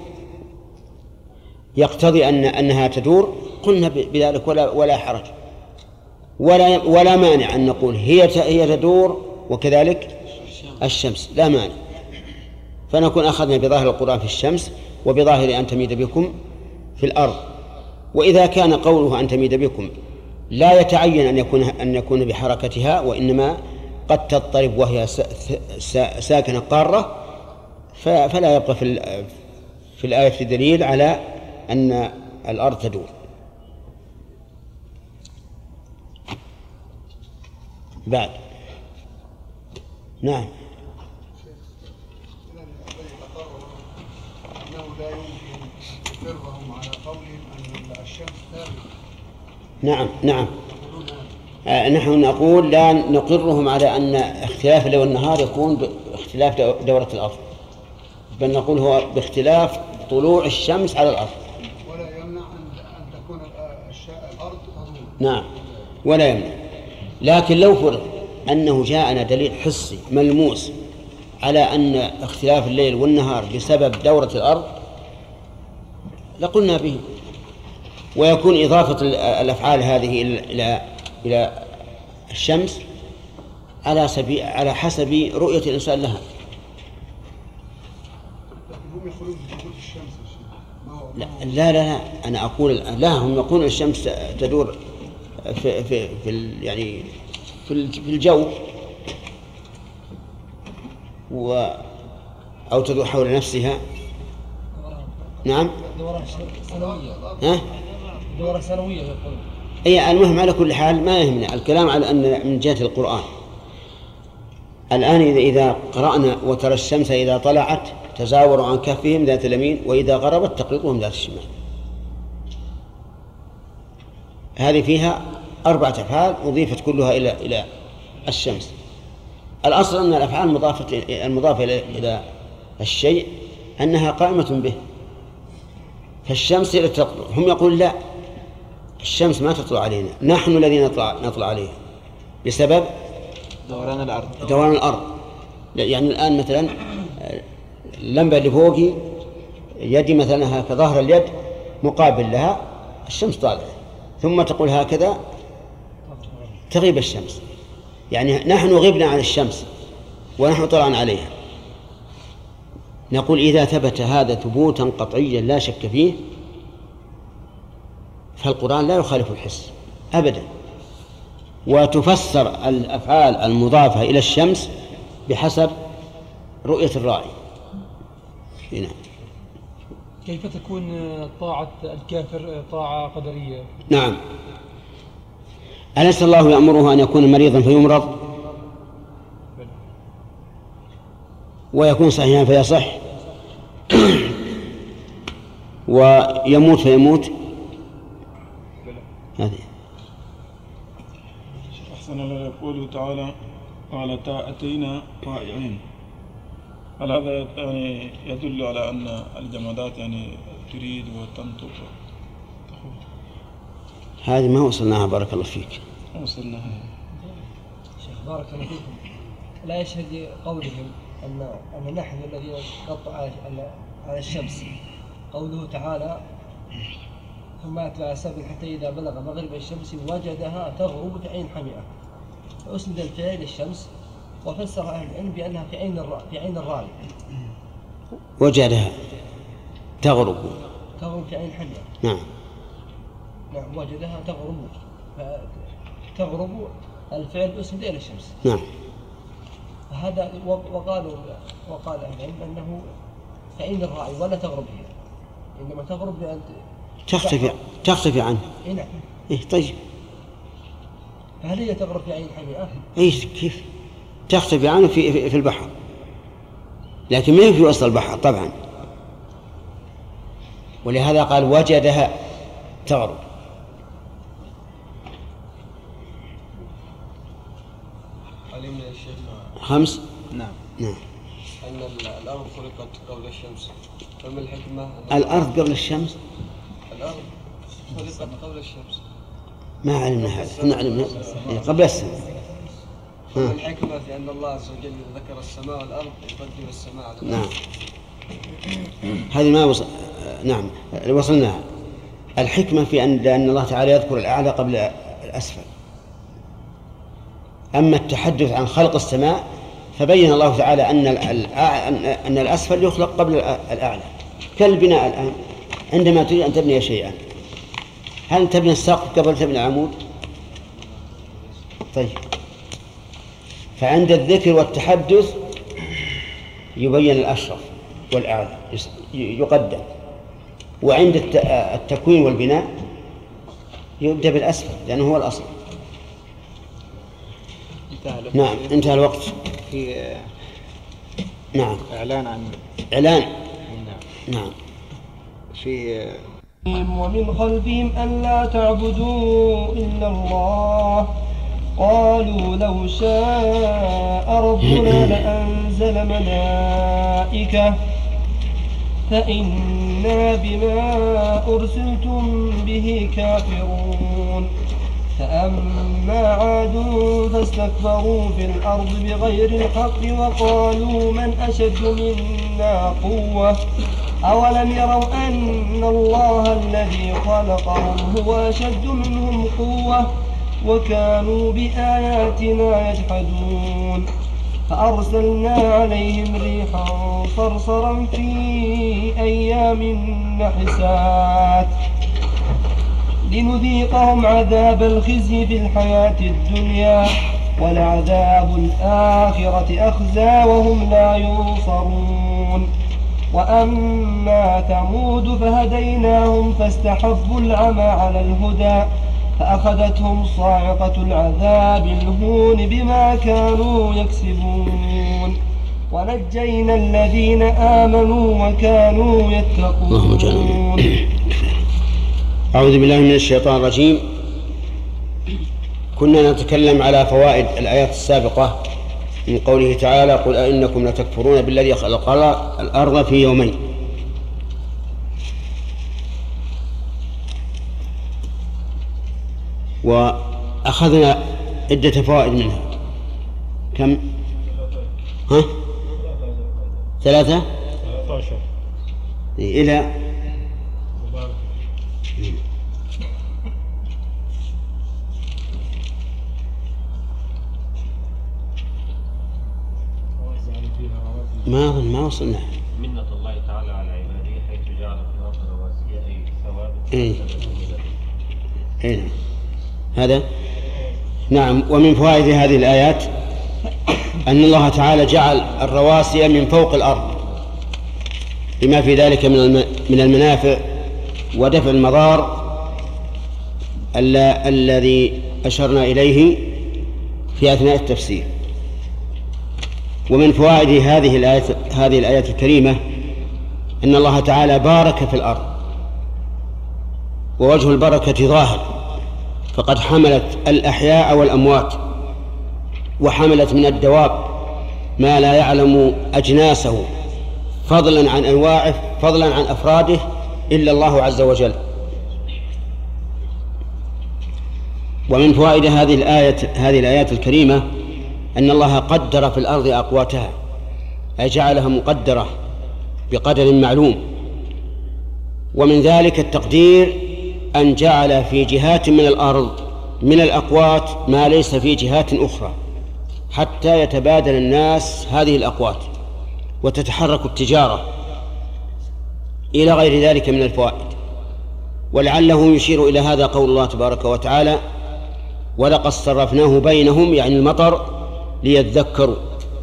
يقتضي أن أنها تدور قلنا بذلك ولا ولا حرج، ولا ولا مانع أن نقول هي هي تدور وكذلك الشمس، لا مانع. فنكون أخذنا بظاهر القرآن في الشمس وبظاهر أن تميد بكم في الأرض. وإذا كان قوله أن تميد بكم لا يتعين أن يكون أن يكون بحركتها، وإنما قد تضطرب وهي ساكنة قارة، فلا يبقى في في الآية دليل على أن الأرض تدور. بعد نعم نعم نعم آه نحن نقول لا نقرهم على أن اختلاف الليل والنهار يكون باختلاف دورة الأرض، بل نقول هو باختلاف طلوع الشمس على الأرض. ولا يمنع أن تكون الأرض تدور. نعم ولا يمنع، لكن لو فرض أنه جاءنا دليل حسي ملموس على أن اختلاف الليل والنهار بسبب دورة الأرض لقلنا به، ويكون إضافة الأفعال هذه إلى إلى الشمس على سبيل على حسب رؤية الإنسان لها. هم يقولون بوجود الشمس. لا لا لا أنا أقول لا، هم يقولون الشمس تدور في في في يعني في الجو و أو تدور حول نفسها. نعم دورة سنوية. ها؟ دورة سنوية يقول. أي المهم على كل حال ما يهمنا الكلام على أن من جهة القرآن. الآن إذا إذا قرأنا وترى الشمس إذا طلعت تزاور عن كهفهم ذات اليمين وإذا غربت تقرضهم ذات الشمال، هذه فيها أربعة أفعال أضيفت كلها إلى إلى الشمس. الأصل أن الأفعال المضافة المضافة إلى الشيء أنها قائمة به، فالشمس هي تطلع. هم يقول لا، الشمس ما تطلع علينا، نحن الذين نطلع نطلع عليها بسبب دوران الأرض. دوران الأرض. يعني الآن مثلا اللمبة اللي فوقي يدي مثلا هكذا ظهر اليد مقابل لها الشمس طالعة، ثم تقول هكذا تغيب الشمس، يعني نحن غبنا عن الشمس ونحن طلعنا عليها. نقول إذا ثبت هذا ثبوتا قطعيا لا شك فيه فالقرآن لا يخالف الحس أبدا، وتفسر الأفعال المضافة إلى الشمس بحسب رؤية الراعي. هنا. كيف تكون طاعة الكافر طاعة قدرية؟ نعم، أليس الله يأمره أن يكون مريضا فيمرض ويكون صحيحا فيصح ويموت فيموت؟ هذه أحسن الله. يقول تعالى قال أتينا طائعين، هل هذا يعني يدل على أن الجمادات يعني تريد وتنطق؟ هذه ما وصلناها بارك الله فيك. وصلناها شيخ بارك الله فيكم. لا يشهد قولهم أن أن نحن الذين نطلع على الشمس، قوله تعالى ثم أتبع سبيل حتى إذا بلغ مغرب الشمس وجدها تغرب في عين حمئة، فأسند الفعل للشمس وفسر أهل العلم بأنها في عين الرا... في عين الراعي. وجدها تغرب تغرب في عين حمئة. نعم نعم وجدها تغرب، تغرب الفعل أسند إلى الشمس. نعم. هذا وقالوا وقال أهل العلم أنه في عين الراعي ولا تغرب هي، إنما تغرب بأن تختفي تختفي عنه. إيه نعم. إيه طيب. فهل هي تغرب في عين حمئة؟ إيه كيف تختفي عنه في في البحر، لكن ما في وسط البحر طبعا، ولهذا قال وجدها تغرب. علمنا يا شيخ خمس. نعم نعم. أن الأرض خلقت قبل الشمس، فما الحكمة؟ الأرض قبل الشمس؟ الأرض خلقت قبل الشمس. ما علمنا هذا، احنا علمنا قبل السنة. الحكمة في أن الله عز وجل ذكر السماء والأرض يقدم السماء على الأرض. نعم هذه ما وصل. نعم وصلنا. الحكمة في أن لأن الله تعالى يذكر الأعلى قبل الأسفل. أما التحدث عن خلق السماء فبين الله تعالى أن أن الأسفل يخلق قبل الأعلى، كالبناء الآن عندما تريد أن تبني شيئا هل تبني السقف قبل تبني العمود؟ طيب، فعند الذكر والتحدث يبين الأشرف والأعلى يقدم، وعند التكوين والبناء يبدأ بالأسفل لأنه هو الأصل. نعم انتهى الوقت. في نعم إعلان عن إعلان. نعم نعم في ومن خلفهم ألا تعبدوا إلا الله قالوا لو شاء ربنا لأنزل ملائكة فإنا بما أرسلتم به كافرون. فأما عاد فاستكبروا في الأرض بغير الحق وقالوا من أشد منا قوة أولم يروا أن الله الذي خلقهم هو أشد منهم قوة وكانوا بآياتنا يجحدون. فأرسلنا عليهم ريحا صرصرا في أيام نحسات لنذيقهم عذاب الخزي في الحياة الدنيا ولعذاب الآخرة أخزى وهم لا ينصرون. وأما ثمود فهديناهم فاستحبوا العمى على الهدى فأخذتهم صاعقة العذاب الهون بما كانوا يكسبون ونجينا الذين آمنوا وكانوا يتقون. أعوذ بالله من الشيطان الرجيم. كنا نتكلم على فوائد الآيات السابقة من قوله تعالى قل أئنكم لتكفرون بالذي خلق الأرض في يومين. وأخذنا عدة فوائد منها. كم؟ ها؟ ثلاثة؟ إلى ما أظن ما وصلنا. منة الله تعالى على عباده حيث جعل في الأرض رواسي أي ثواب. إيه. إيه. هذا نعم. ومن فوائد هذه الآيات أن الله تعالى جعل الرواسي من فوق الأرض بما في ذلك من المنافع ودفع المضار الذي أشرنا إليه في أثناء التفسير. ومن فوائد هذه الآيات هذه الآيات الكريمة أن الله تعالى بارك في الأرض، ووجه البركة ظاهر، فقد حملت الأحياء والأموات، وحملت من الدواب ما لا يعلم أجناسه فضلا عن أنواعه فضلا عن أفراده إلا الله عز وجل. ومن فوائد هذه الآية هذه الآيات الكريمة أن الله قدر في الأرض أقواتها، أي جعلها مقدرة بقدر معلوم. ومن ذلك التقدير أن جعل في جهات من الأرض من الأقوات ما ليس في جهات أخرى، حتى يتبادل الناس هذه الأقوات وتتحرك التجارة إلى غير ذلك من الفوائد. ولعله يشير إلى هذا قول الله تبارك وتعالى ولقد صرفناه بينهم، يعني المطر، ليذكروا.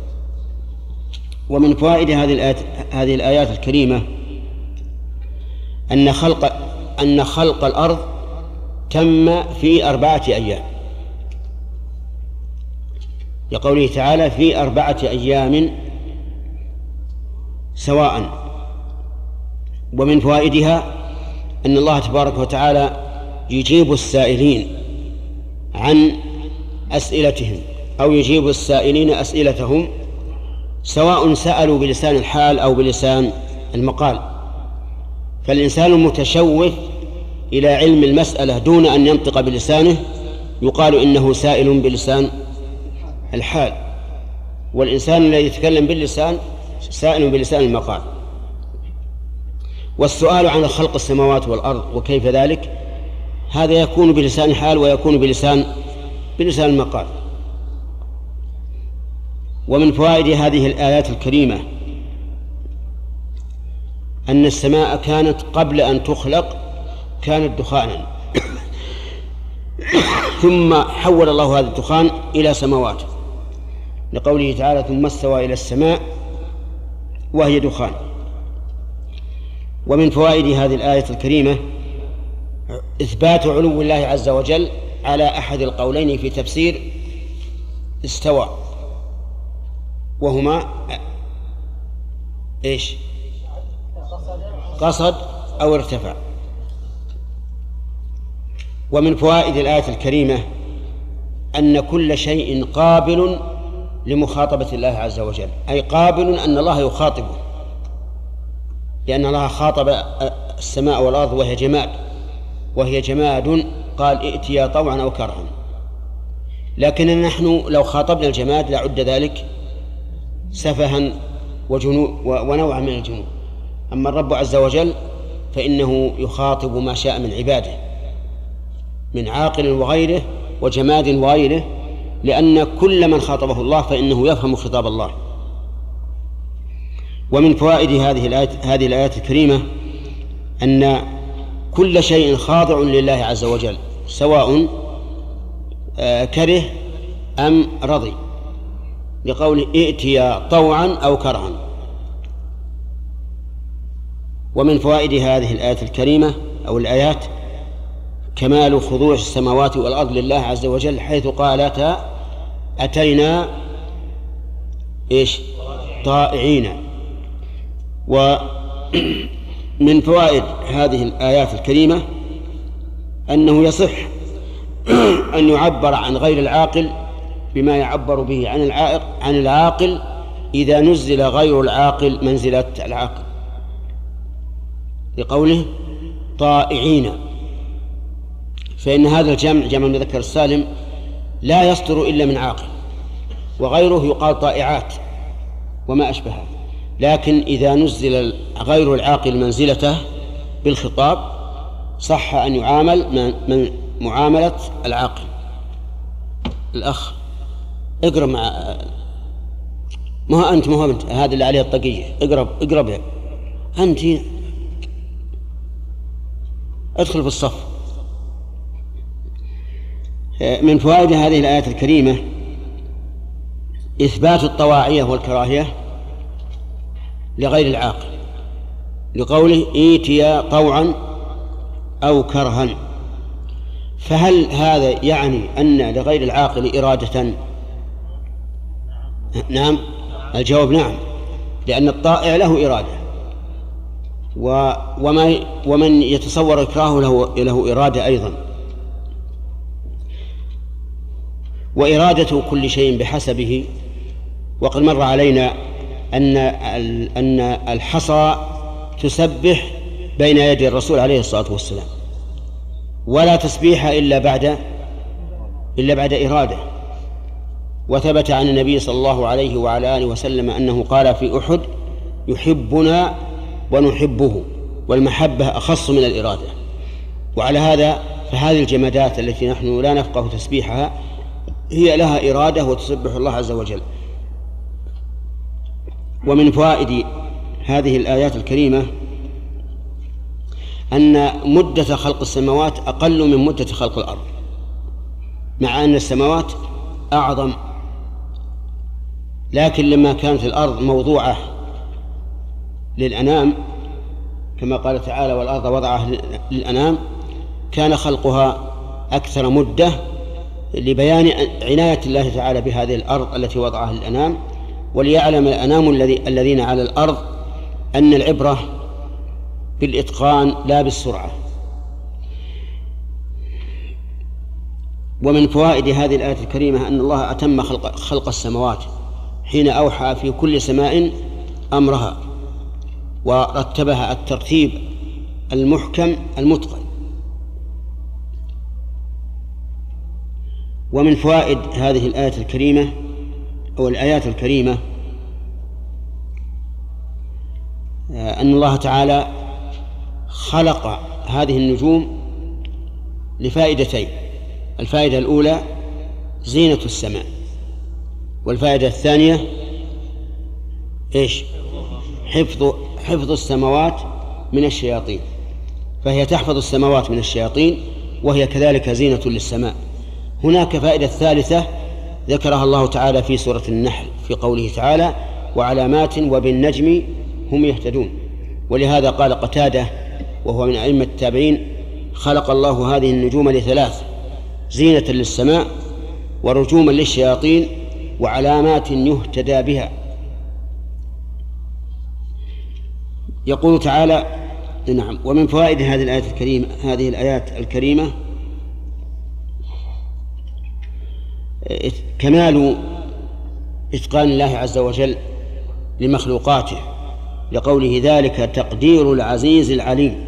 ومن فوائد هذه الآيات هذه الآيات الكريمة أن خلق أن خلق الأرض تم في أربعة أيام، لقوله تعالى في أربعة أيام سواء. ومن فوائدها أن الله تبارك وتعالى يجيب السائلين عن أسئلتهم أو يجيب السائلين أسئلتهم، سواء سألوا بلسان الحال أو بلسان المقال. فالإنسان المتشوف إلى علم المسألة دون أن ينطق بلسانه يقال إنه سائل بلسان الحال، والإنسان الذي يتكلم باللسان سائل بلسان المقال. والسؤال عن خلق السماوات والأرض وكيف ذلك هذا يكون بلسان الحال ويكون بلسان بلسان المقال. ومن فوائد هذه الآيات الكريمة أن السماء كانت قبل أن تخلق كانت دخانا ثم حول الله هذا الدخان إلى سماوات لقوله تعالى ثم استوى إلى السماء وهي دخان. ومن فوائد هذه الآية الكريمة إثبات علو الله عز وجل على أحد القولين في تفسير استوى، وهما إيش؟ قصد أو ارتفع. ومن فوائد الآية الكريمة أن كل شيء قابل لمخاطبة الله عز وجل، أي قابل أن الله يخاطبه، لأن الله خاطب السماء والأرض وهي جماد وهي جماد قال ائتيا طوعا أو كرها. لكن نحن لو خاطبنا الجماد لعد ذلك سفها وجنو ونوعا من الجنون. أما الرب عز وجل فإنه يخاطب ما شاء من عباده من عاقل وغيره وجماد وغيره، لأن كل من خاطبه الله فإنه يفهم خطاب الله. ومن فوائد هذه الآيات هذه الآيات الكريمة أن كل شيء خاضع لله عز وجل سواء كره أم رضي، لقول ائتيا طوعا أو كرها. ومن فوائد هذه الآية الكريمة أو الآيات كمال خضوع السماوات والأرض لله عز وجل، حيث قالتا أتينا إيش طائعين. ومن فوائد هذه الآيات الكريمة أنه يصح أن يعبر عن غير العاقل بما يعبر به عن العائق عن العاقل إذا نزل غير العاقل منزلة العاقل، لقوله طائعين، فإن هذا الجمع جمع المذكر السالم لا يصدر إلا من عاقل، وغيره يقال طائعات وما أشبهه. لكن إذا نزل غير العاقل منزلته بالخطاب صح أن يعامل من معاملة العاقل. الأخ اقرب مع ما هو أنت ما هو أنت هذا اللي عليه الطاقية، اقرب اقرب أنت، ادخل في الصف. من فوائد هذه الآية الكريمة إثبات الطواعية والكراهية لغير العاقل، لقوله ائتيا طوعا أو كرها. فهل هذا يعني أن لغير العاقل إرادة؟ نعم، الجواب نعم، لأن الطائع له إرادة، وما ومن يتصور إكراهه له, له إرادة أيضا. وإرادة كل شيء بحسبه. وقد مر علينا أن أن الحصى تسبح بين يدي الرسول عليه الصلاة والسلام، ولا تسبيح إلا بعد إلا بعد إرادة. وثبت عن النبي صلى الله عليه وعلى آله وسلم أنه قال في أحد يحبنا ونحبه، والمحبة أخص من الإرادة. وعلى هذا فهذه الجمادات التي نحن لا نفقه تسبيحها هي لها إرادة وتسبح الله عز وجل. ومن فوائد هذه الآيات الكريمة أن مدة خلق السماوات أقل من مدة خلق الأرض، مع أن السماوات أعظم، لكن لما كانت الأرض موضوعة للأنام كما قال تعالى والأرض وضعها للأنام، كان خلقها أكثر مدة لبيان عناية الله تعالى بهذه الأرض التي وضعها للأنام، وليعلم الأنام الذين على الأرض أن العبرة بالإتقان لا بالسرعة. ومن فوائد هذه الآية الكريمة أن الله أتم خلق, خلق السماوات حين أوحى في كل سماء أمرها، ورتبها الترتيب المحكم المتقن، ومن فوائد هذه الآية الكريمة أو الآيات الكريمة أن الله تعالى خلق هذه النجوم لفائدتين. الفائدة الأولى زينة السماء، والفائدة الثانية إيش؟ حفظ حفظ السماوات من الشياطين، فهي تحفظ السماوات من الشياطين وهي كذلك زينة للسماء. هناك فائدة ثالثة ذكرها الله تعالى في سورة النحل في قوله تعالى وعلامات وبالنجم هم يهتدون. ولهذا قال قتادة وهو من أئمة التابعين خلق الله هذه النجوم لثلاث: زينة للسماء، ورجوما للشياطين، وعلامات يهتدى بها. يقول تعالى نعم. ومن فوائد هذه الآيات الكريمة هذه الآيات الكريمة كمال إتقان الله عز وجل لمخلوقاته، لقوله ذلك تقدير العزيز العليم.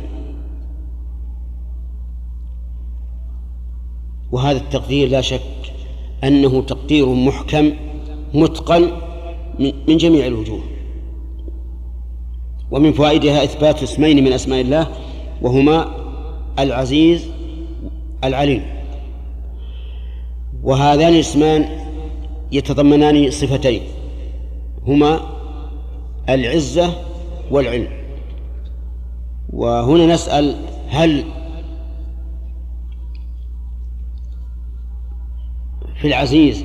وهذا التقدير لا شك أنه تقدير محكم متقن من جميع الوجوه. ومن فوائدها إثبات اسمين من أسماء الله وهما العزيز العليم، وهذان الاسمان يتضمنان صفتين هما العزة والعلم. وهنا نسأل: هل في العزيز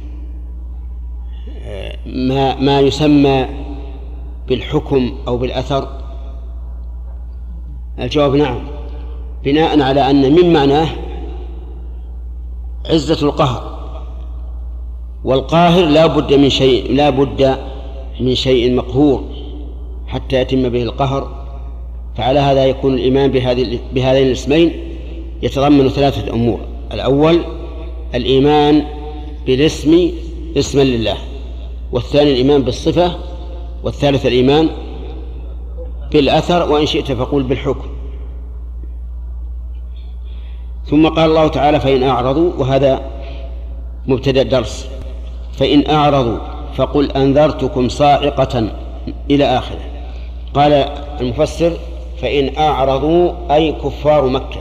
ما, ما يسمى بالحكم أو بالأثر؟ الجواب نعم، بناء على أن من معناه عزة القهر، والقاهر لا بد من شيء لا بد من شيء مقهور حتى يتم به القهر. فعلى هذا يكون الإيمان بهذين الاسمين يتضمن ثلاثة أمور: الأول الإيمان بالاسم اسما لله، والثاني الإيمان بالصفة، والثالث الإيمان بالأثر، وإن شئت فقول بالحكم. ثم قال الله تعالى: فإن أعرضوا، وهذا مبتدأ درس، فإن أعرضوا فقل أنذرتكم صاعقة إلى آخره. قال المفسر: فإن أعرضوا أي كفار مكة.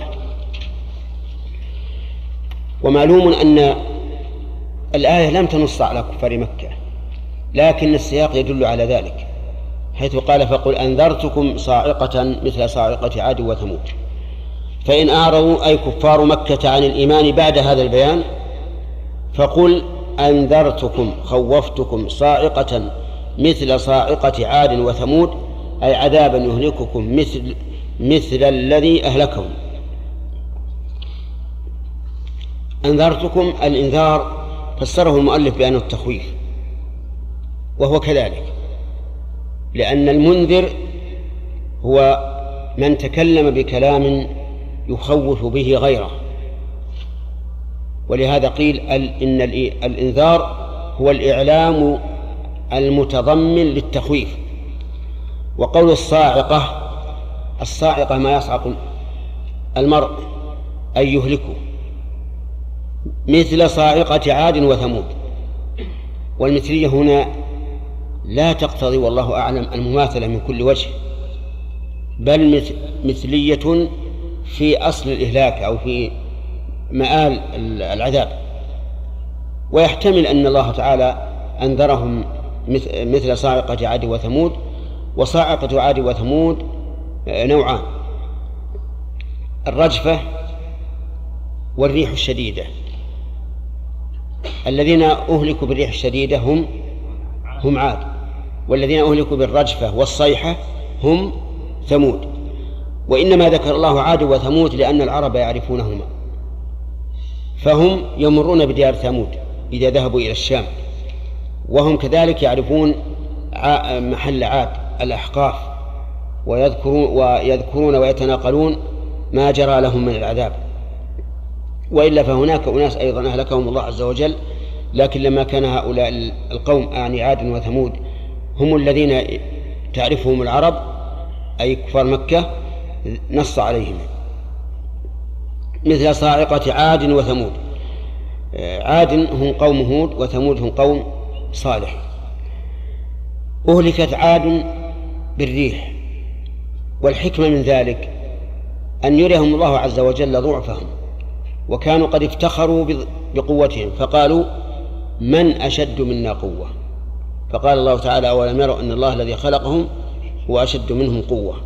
ومعلوم أن الآية لم تنص على كفار مكة، لكن السياق يدل على ذلك، حيث قال: فقل أنذرتكم صاعقة مثل صاعقة عاد وثمود. فإن أعرضوا أي كفار مكة عن الإيمان بعد هذا البيان فقل أنذرتكم خوفتكم صاعقة مثل صاعقة عاد وثمود، أي عذابا يهلككم مثل مثل الذي أهلكهم. أنذرتكم الإنذار فسره المؤلف بأنه التخويف، وهو كذلك، لأن المنذر هو من تكلم بكلام يخوف به غيره. ولهذا قيل إن الإنذار هو الإعلام المتضمن للتخويف. وقول الصاعقة، الصاعقة ما يصعق المرء أي يهلكه، مثل صاعقة عاد وثمود. والمثلية هنا لا تقتضي والله أعلم المماثلة من كل وجه، بل مثلية في أصل الإهلاك أو في مآل العذاب. ويحتمل أن الله تعالى أنذرهم مثل صاعقة عاد وثمود. وصاعقة عاد وثمود نوعان: الرجفة والريح الشديدة. الذين أهلكوا بالريح الشديدة هم هم عاد، والذين أهلكوا بالرجفة والصيحة هم ثمود. وإنما ذكر الله عاد وثمود لأن العرب يعرفونهما، فهم يمرون بديار ثمود إذا ذهبوا إلى الشام، وهم كذلك يعرفون محل عاد الأحقاف، ويذكرون, ويذكرون ويتناقلون ما جرى لهم من العذاب. وإلا فهناك أناس أيضا أهلكهم الله عز وجل، لكن لما كان هؤلاء القوم أعني عاد وثمود هم الذين تعرفهم العرب أي كفار مكة نص عليهم مثل صاعقة عاد وثمود. عاد هم قوم هود وثمود هم قوم صالح. أهلكت عاد بالريح، والحكمة من ذلك أن يريهم الله عز وجل ضعفهم، وكانوا قد افتخروا بقوتهم فقالوا من أشد منا قوة، فقال الله تعالى أولم يروا أن الله الذي خلقهم هو أشد منهم قوة.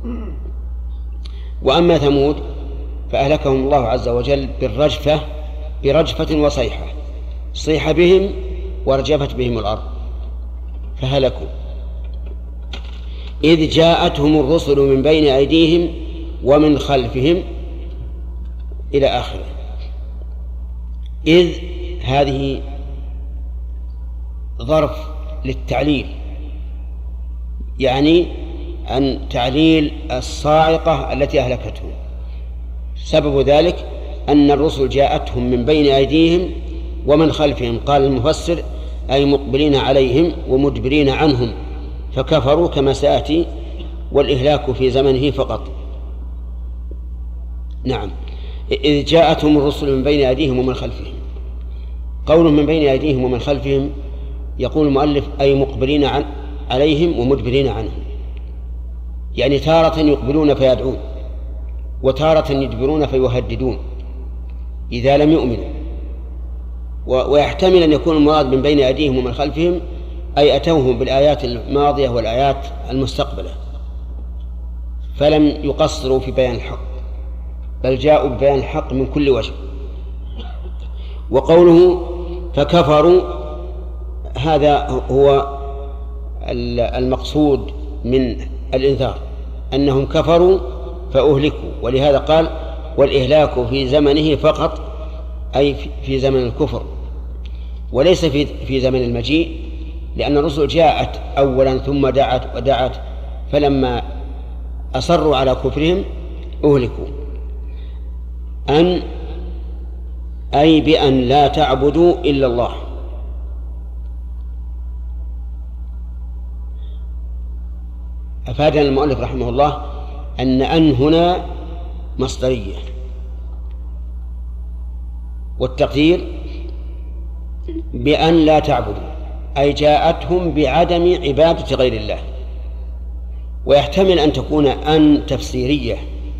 وأما ثمود فأهلكهم الله عز وجل بالرجفة برجفة وصيحة، صيح بهم ورجفت بهم الأرض فهلكوا. إذ جاءتهم الرسل من بين أيديهم ومن خلفهم إلى آخره. إذ هذه ظرف للتعليل، يعني عن تعليل الصاعقة التي أهلكتهم. سبب ذلك أن الرسل جاءتهم من بين أيديهم ومن خلفهم، قال المفسر أي مقبلين عليهم ومدبرين عنهم فكفروا كما سيأتي، والإهلاك في زمنه فقط. نعم. إذ جاءتهم الرسل من بين أيديهم ومن خلفهم، قولهم من بين أيديهم ومن خلفهم يقول المؤلف أي مقبلين عن عليهم ومدبرين عنهم، يعني تارة يقبلون فيدعون وتارة يدبرون فيهددون إذا لم يؤمنوا. ويحتمل أن يكون المراد من بين أيديهم ومن خلفهم أي أتوهم بالآيات الماضية والآيات المستقبلة فلم يقصروا في بيان الحق، بل جاءوا ببيان الحق من كل وجه. وقوله فكفروا هذا هو المقصود من الإنذار، أنهم كفروا فأهلكوا، ولهذا قال والإهلاك في زمنه فقط، أي في زمن الكفر وليس في في زمن المجيء، لأن الرسل جاءت أولا ثم دعت ودعت، فلما أصروا على كفرهم أهلكوا. أن أي بأن لا تعبدوا إلا الله. أفادنا المؤلف رحمه الله أن أن هنا مصدرية، والتقدير بأن لا تعبدوا أي جاءتهم بعدم عبادة غير الله. ويحتمل أن تكون أن تفسيرية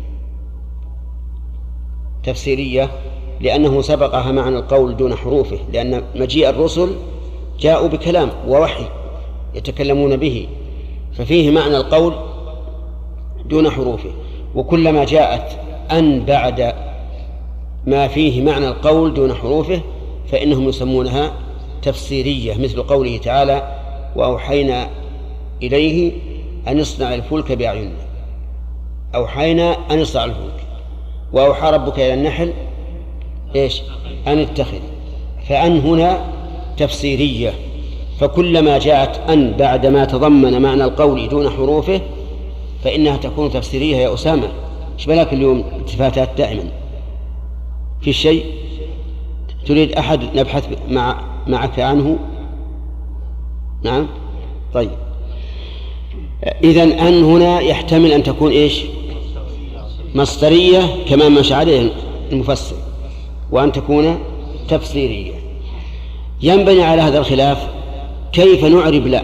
تفسيرية لأنه سبقها معنى القول دون حروفه، لأن مجيء الرسل جاءوا بكلام ووحي يتكلمون به، ففيه معنى القول دون حروفه. وكلما جاءت أن بعد ما فيه معنى القول دون حروفه فإنهم يسمونها تفسيرية، مثل قوله تعالى وأوحينا إليه أن يصنع الفلك بأعيننا، أوحينا أن يصنع الفلك، وأوحى ربك إلى النحل إيش أن اتخذ، فأن هنا تفسيرية. فكلما جاءت أن بعد ما تضمن معنى القول دون حروفه فإنها تكون تفسيرية. يا أسامة إيش بالك اليوم التفاتات دائما في شيء تريد أحد نبحث مع معك عنه؟ نعم طيب. إذن أن هنا يحتمل أن تكون إيش مصدرية كما مشى عليه المفسر، وأن تكون تفسيرية. ينبني على هذا الخلاف كيف نعرب لا.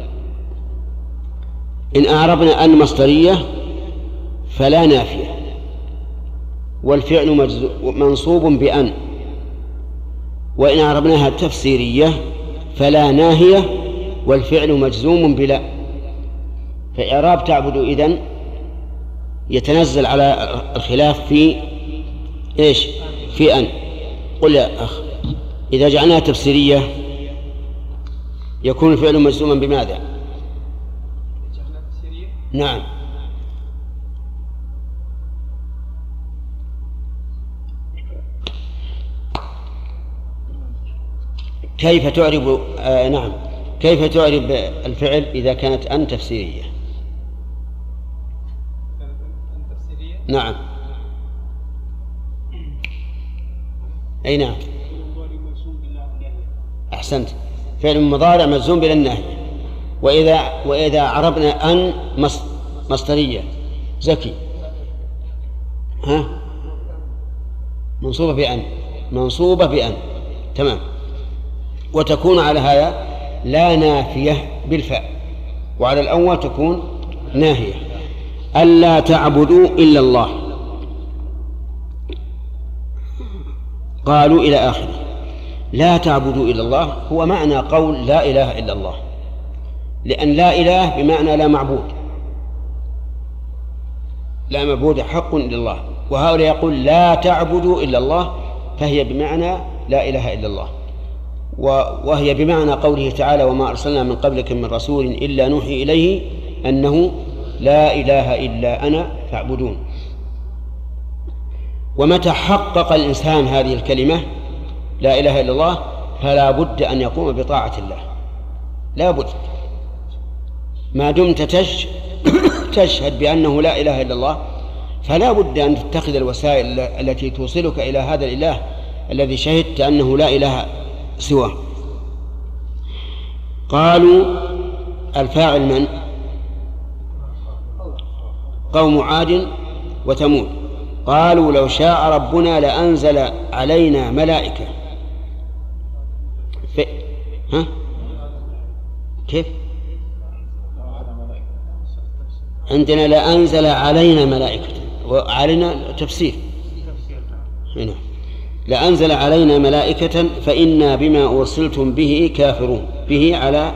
إن أعربنا أن مصدرية فلا نافية، والفعل منصوب بأن. وإن أعربناها تفسيرية فلا ناهية، والفعل مجزوم بلا. فإعراب تعبد إذن يتنزل على الخلاف في إيش في أن. قل يا أخ إذا جعلناها تفسيرية يكون الفعل مجزوما بماذا؟ نعم كيف تعرب آه نعم كيف تعرب الفعل إذا كانت أن تفسيرية؟ نعم أي نعم أحسنت، فعل مضارع مجزوم بلا النهي. وإذا وإذا عربنا أن مصدرية زكي ها منصوبة بأن منصوبة بأن تمام. وتكون على هذا لا نافية بالفاء، وعلى الأول تكون ناهية. ألا تعبدوا إلا الله، قالوا إلى آخره. لا تعبدوا إلا الله هو معنى قول لا إله إلا الله، لأن لا إله بمعنى لا معبود، لا معبود حق إلا الله، وهؤلاء يقول لا تعبدوا إلا الله، فهي بمعنى لا إله إلا الله، وهي بمعنى قوله تعالى وما أرسلنا من قبلك من رسول إلا نوحي إليه أنه لا إله إلا أنا فاعبدون. ومتى حقق الإنسان هذه الكلمة لا إله إلا الله فلا بد أن يقوم بطاعة الله، لا بد، ما دمت تشهد بأنه لا إله إلا الله فلا بد أن تتخذ الوسائل التي توصلك إلى هذا الإله الذي شهدت أنه لا إله سواه. قالوا الفاعل من؟ قوم عاد وثمود. قالوا لو شاء ربنا لأنزل علينا ملائكة ف... ها؟ كيف؟ عندنا لأنزل علينا ملائكة، وعلينا تفسير هنا لأنزل علينا ملائكة فإنا بما أرسلتم به كافرون، به على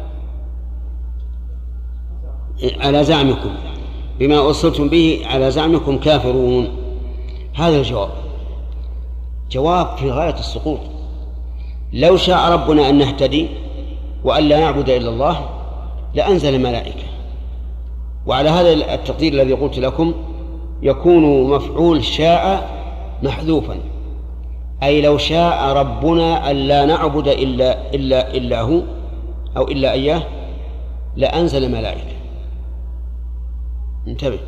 على زعمكم، بما أرسلتم به على زعمكم كافرون. هذا الجواب جواب في غاية السقوط. لو شاء ربنا أن نهتدي وأن لا نعبد إلا الله لأنزل ملائكة. وعلى هذا التقدير الذي قلت لكم يكون مفعول شاء محذوفا، أي لو شاء ربنا أن لا نعبد إلا, إلا, إلا هو أو إلا إياه لأنزل ملائكة. انتبه،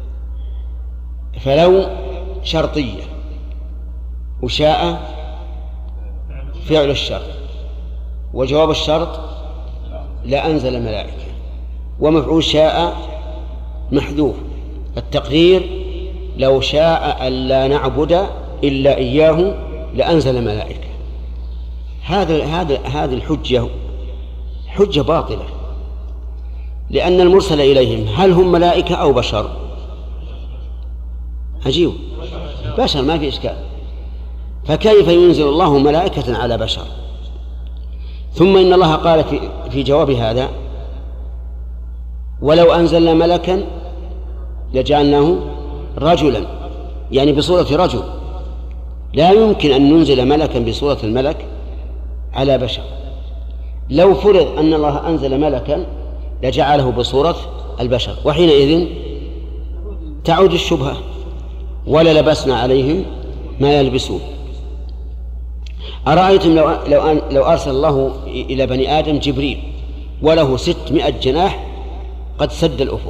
فلو شرطية وشاء فعل الشرط وجواب الشرط لأنزل ملائكة، ومفعول شاء محذوف. التقدير لو شاء أن لا نعبد إلا إياه لأنزل ملائكة. هذا هذا هذه الحجة حجة باطلة، لأن المرسل إليهم هل هم ملائكة أو بشر؟ عجيب، بشر ما في إشكال، فكيف ينزل الله ملائكة على بشر؟ ثم إن الله قال في, في جواب هذا ولو أنزلنا ملكا لجعلناه رجلا، يعني بصورة رجل. لا يمكن أن ننزل ملكا بصورة الملك على بشر. لو فرض أن الله أنزل ملكا لجعله بصورة البشر، وحينئذ تعود الشبهة ولا لبسنا عليهم ما يلبسون. أرأيتم لو, لو, أن لو أرسل الله إلى بني آدم جبريل وله ستمائة جناح قد سد الأفق،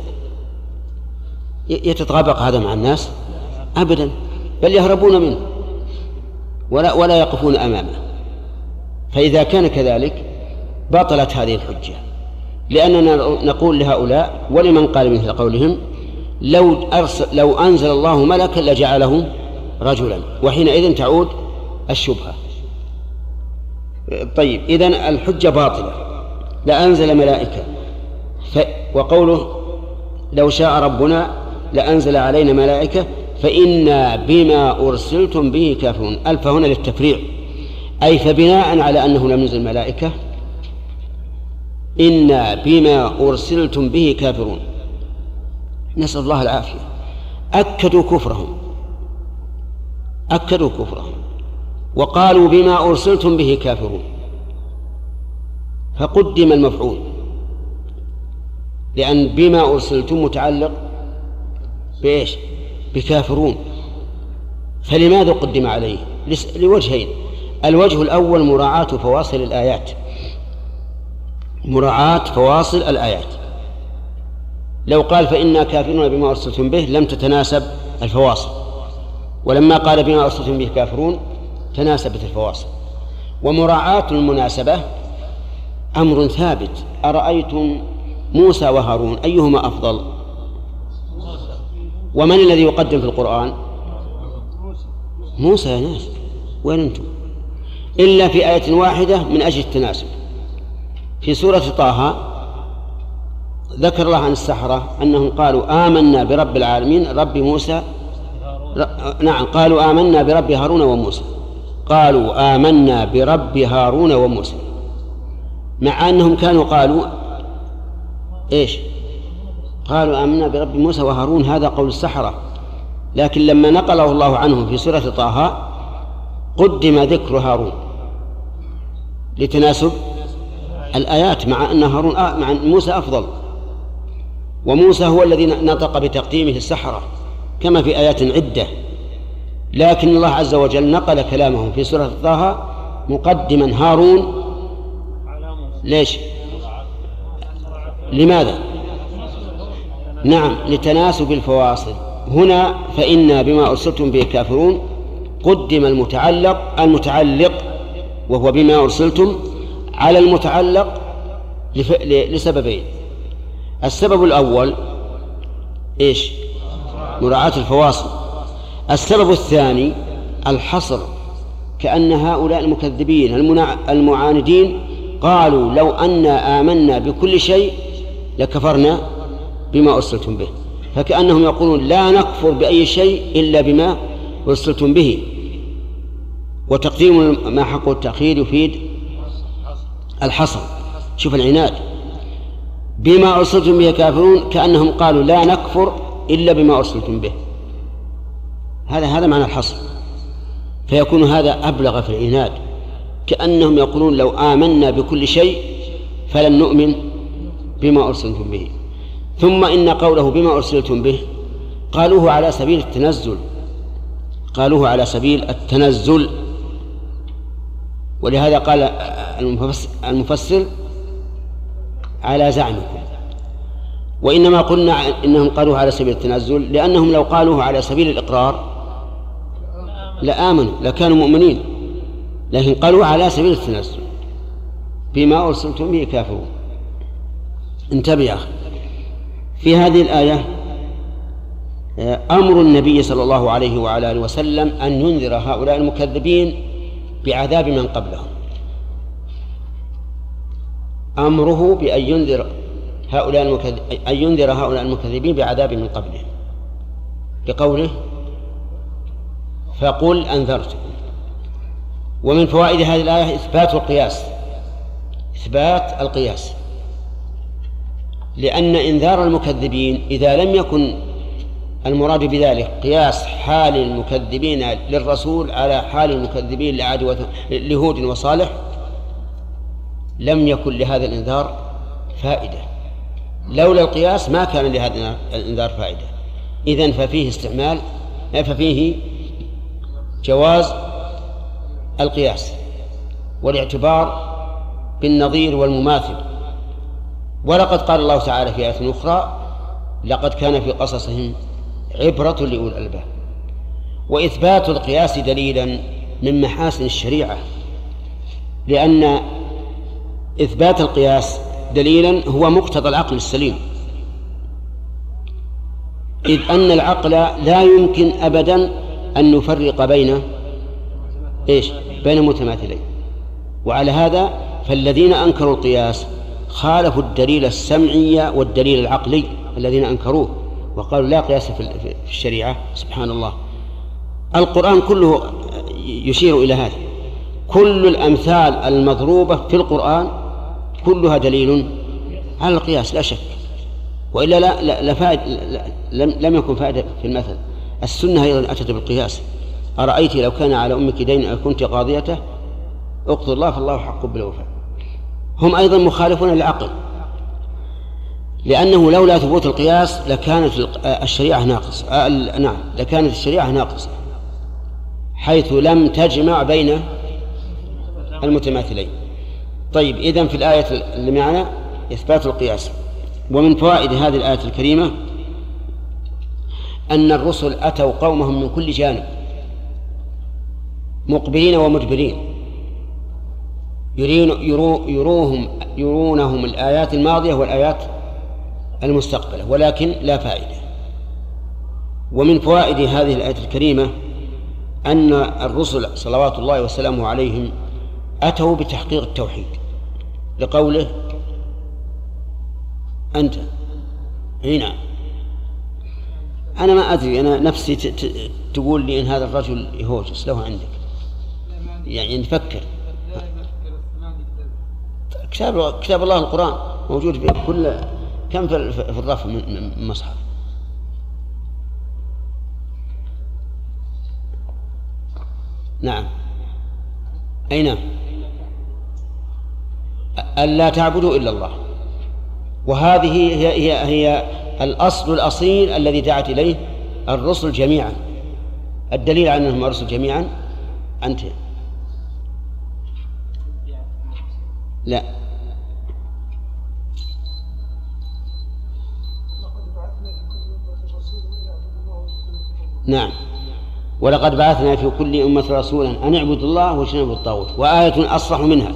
يتطابق هذا مع الناس؟ أبدا، بل يهربون منه ولا, ولا يقفون أمامه. فإذا كان كذلك بطلت هذه الحجة، لأننا نقول لهؤلاء ولمن قال مثل قولهم لو, أرسل لو أنزل الله ملكا لجعله رجلا، وحينئذ تعود الشبهة. طيب، إذن الحجة باطلة، لأنزل ملائكة. ف... وقوله لو شاء ربنا لأنزل علينا ملائكة فإنا بما أرسلتم به كافرون. ألف هنا للتفريع، أي فبناء على أنه لم ينزل ملائكة إنا بما أرسلتم به كافرون. نسأل الله العافية. أكدوا كفرهم أكدوا كفرهم وقالوا بما أرسلتم به كافرون، فقدم المفعول، لأن بما أرسلتم متعلق بإيش؟ بكافرون. فلماذا قدم عليه؟ لوجهين. الوجه الأول مراعاة فواصل الآيات، مراعاة فواصل الآيات. لو قال فإنا كافرون بما أرسلتم به لم تتناسب الفواصل، ولما قال بما أرسلتم به كافرون تناسبت الفواصل. ومراعاة المناسبة أمر ثابت. أرأيتم موسى وهارون أيهما أفضل؟ ومن الذي يقدم في القرآن؟ موسى يا ناس، وين أنتم؟ إلا في آية واحدة من أجل التناسب. في سورة طه ذكر الله عن السحرة أنهم قالوا آمنا برب العالمين رب موسى ر... نعم قالوا آمنا برب هارون وموسى، قالوا آمنا برب هارون وموسى، مع أنهم كانوا قالوا إيش؟ قالوا آمنا برب موسى وهارون، هذا قول السحرة. لكن لما نقله الله عنهم في سورة طه قدم ذكر هارون لتناسب الآيات، مع أن هارون مع موسى أفضل، وموسى هو الذي نطق بتقديمه السحرة كما في آيات عدة. لكن الله عز وجل نقل كلامهم في سورة طه مقدما هارون. ليش؟ لماذا؟ نعم لتناسب الفواصل. هنا فإنا بما أرسلتم به كافرون قدم المتعلق المتعلق وهو بما أرسلتم على المتعلق لسببين. السبب الأول إيش؟ مراعاة الفواصل. السبب الثاني الحصر، كأن هؤلاء المكذبين المعاندين قالوا لو أنا آمنا بكل شيء لكفرنا بما أرسلتم به، فكأنهم يقولون لا نكفر بأي شيء إلا بما أرسلتم به. وتقديم ما حقه التأخير يفيد الحصر. شوف العناد، بما أرسلتم به كافرون، كأنهم قالوا لا نكفر إلا بما أرسلتم به. هذا هذا معنى الحصر، فيكون هذا أبلغ في العناد، كأنهم يقولون لو آمنا بكل شيء فلن نؤمن بما أرسلتم به. ثم إن قوله بما أرسلتم به قالوه على سبيل التنزل، قالوه على سبيل التنزل، ولهذا قال المفسر على زعمكم. وإنما قلنا إنهم قالوه على سبيل التنزل لأنهم لو قالوه على سبيل الإقرار لآمنوا لكانوا مؤمنين، لكن قالوا على سبيل التنزل بما أرسلتم به كافرون. انتبه يا أخي، في هذه الآية أمر النبي صلى الله عليه وعلى آله وسلم أن ينذر هؤلاء المكذبين بعذاب من قبلهم. أمره بأن ينذر هؤلاء المكذب أن ينذر هؤلاء المكذبين بعذاب من قبلهم، بقوله فقل أنذرتكم. ومن فوائد هذه الآية إثبات القياس، إثبات القياس، لأن إنذار المكذبين إذا لم يكن المراد بذلك قياس حال المكذبين للرسول على حال المكذبين لعاد لهود وصالح لم يكن لهذا الإنذار فائدة. لولا القياس ما كان لهذا الإنذار فائدة. إذن ففيه استعمال ففيه جواز القياس والاعتبار بالنظير والمماثل. ولقد قال الله تعالى في آية أخرى لقد كان في قصصهم عبرة لأولي الألباب. وإثبات القياس دليلا من محاسن الشريعة، لأن إثبات القياس دليلا هو مقتضى العقل السليم، إذ أن العقل لا يمكن أبدا أن نفرق بين إيش؟ بين متماثلين. وعلى هذا فالذين أنكروا القياس خالفوا الدليل السمعي والدليل العقلي الذين أنكروه وقالوا لا قياس في الشريعة. سبحان الله، القرآن كله يشير إلى هذا. كل الأمثال المضروبة في القرآن كلها دليل على القياس لا شك، وإلا لا, لا, لا فائد لا لم, لم يكن فائدة في المثل. السنة أيضا أتت بالقياس. أرأيت لو كان على أمك دين أكنت قاضيته اقضي الله فالله حق بالوفاء. هم أيضا مخالفون للعقل، لأنه لولا ثبوت القياس لكانت الشريعة ناقصة. آه نعم لكانت الشريعة ناقصة حيث لم تجمع بين المتماثلين. طيب، إذن في الآية اللي معنا إثبات القياس. ومن فوائد هذه الآية الكريمة أن الرسل أتوا قومهم من كل جانب مقبلين ومدبرين، يرين يرو يروهم يرونهم الآيات الماضية والآيات المستقبلة، ولكن لا فائدة. ومن فوائد هذه الآية الكريمة أن الرسل صلوات الله وسلامه عليهم أتوا بتحقيق التوحيد لقوله أنت هنا. أنا ما أدري، أنا نفسي ت... ت... تقول لي إن هذا الرجل يهوجس له عندك، يعني نفكر. كتاب كتاب الله القرآن موجود في كل كم في في الرف من المصحف. نعم أين ألا تعبدوا إلا الله، وهذه هي هي, هي الأصل الأصيل الذي دعت إليه الرسل جميعا. الدليل على أنهم الرسل جميعا أنت لا نعم ولقد بعثنا في كل أمة رسولا أن اعبدوا الله واجتنبوا الطاغوت، وآية أصرح منها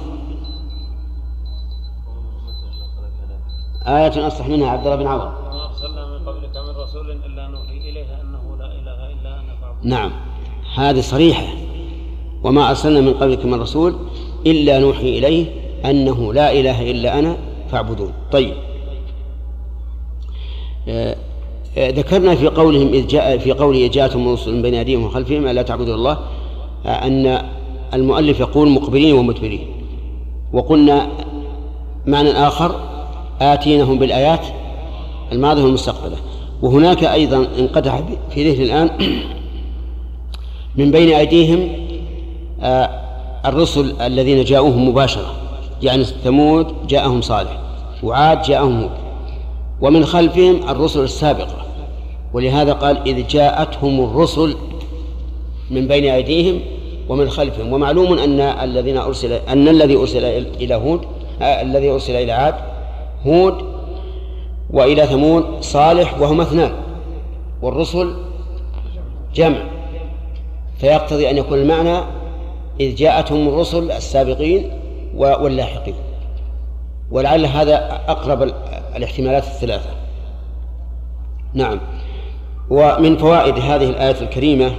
آية أصرح منها عبد الله بن عوض. وما أرسلنا من قبلك من رسول إلا نوحي إليه أنه لا إله إلا أنا فاعبدون. نعم هذه صريحة، وما أرسلنا من قبلك من رسول إلا نوحي إليه أنه لا إله إلا أنا فاعبدون. طيب آه ذكرنا في قولهم إذ جاء في قوله جاءتهم رسل من بين أيديهم وخلفهم ألا تعبدوا الله أن المؤلف يقول مقبلين ومدبرين، وقلنا معنى آخر آتينهم بالآيات الماضية والمستقبلة. وهناك أيضا انقطع في ذهن الآن من بين أيديهم الرسل الذين جاءوهم مباشرة، يعني ثمود جاءهم صالح وعاد جاءهم هود، ومن خلفهم الرسل السابقة، ولهذا قال إذ جاءتهم الرسل من بين أيديهم ومن خلفهم. ومعلوم أن الذين أرسل أن الذي أرسل إلى هود آه الذي أرسل إلى عاد هود، وإلى ثمود صالح، وهما اثنان، والرسل جمع، فيقتضي أن يكون المعنى إذ جاءتهم الرسل السابقين واللاحقين، ولعل هذا أقرب الاحتمالات الثلاثة. نعم. ومن فوائد هذه الآية الكريمة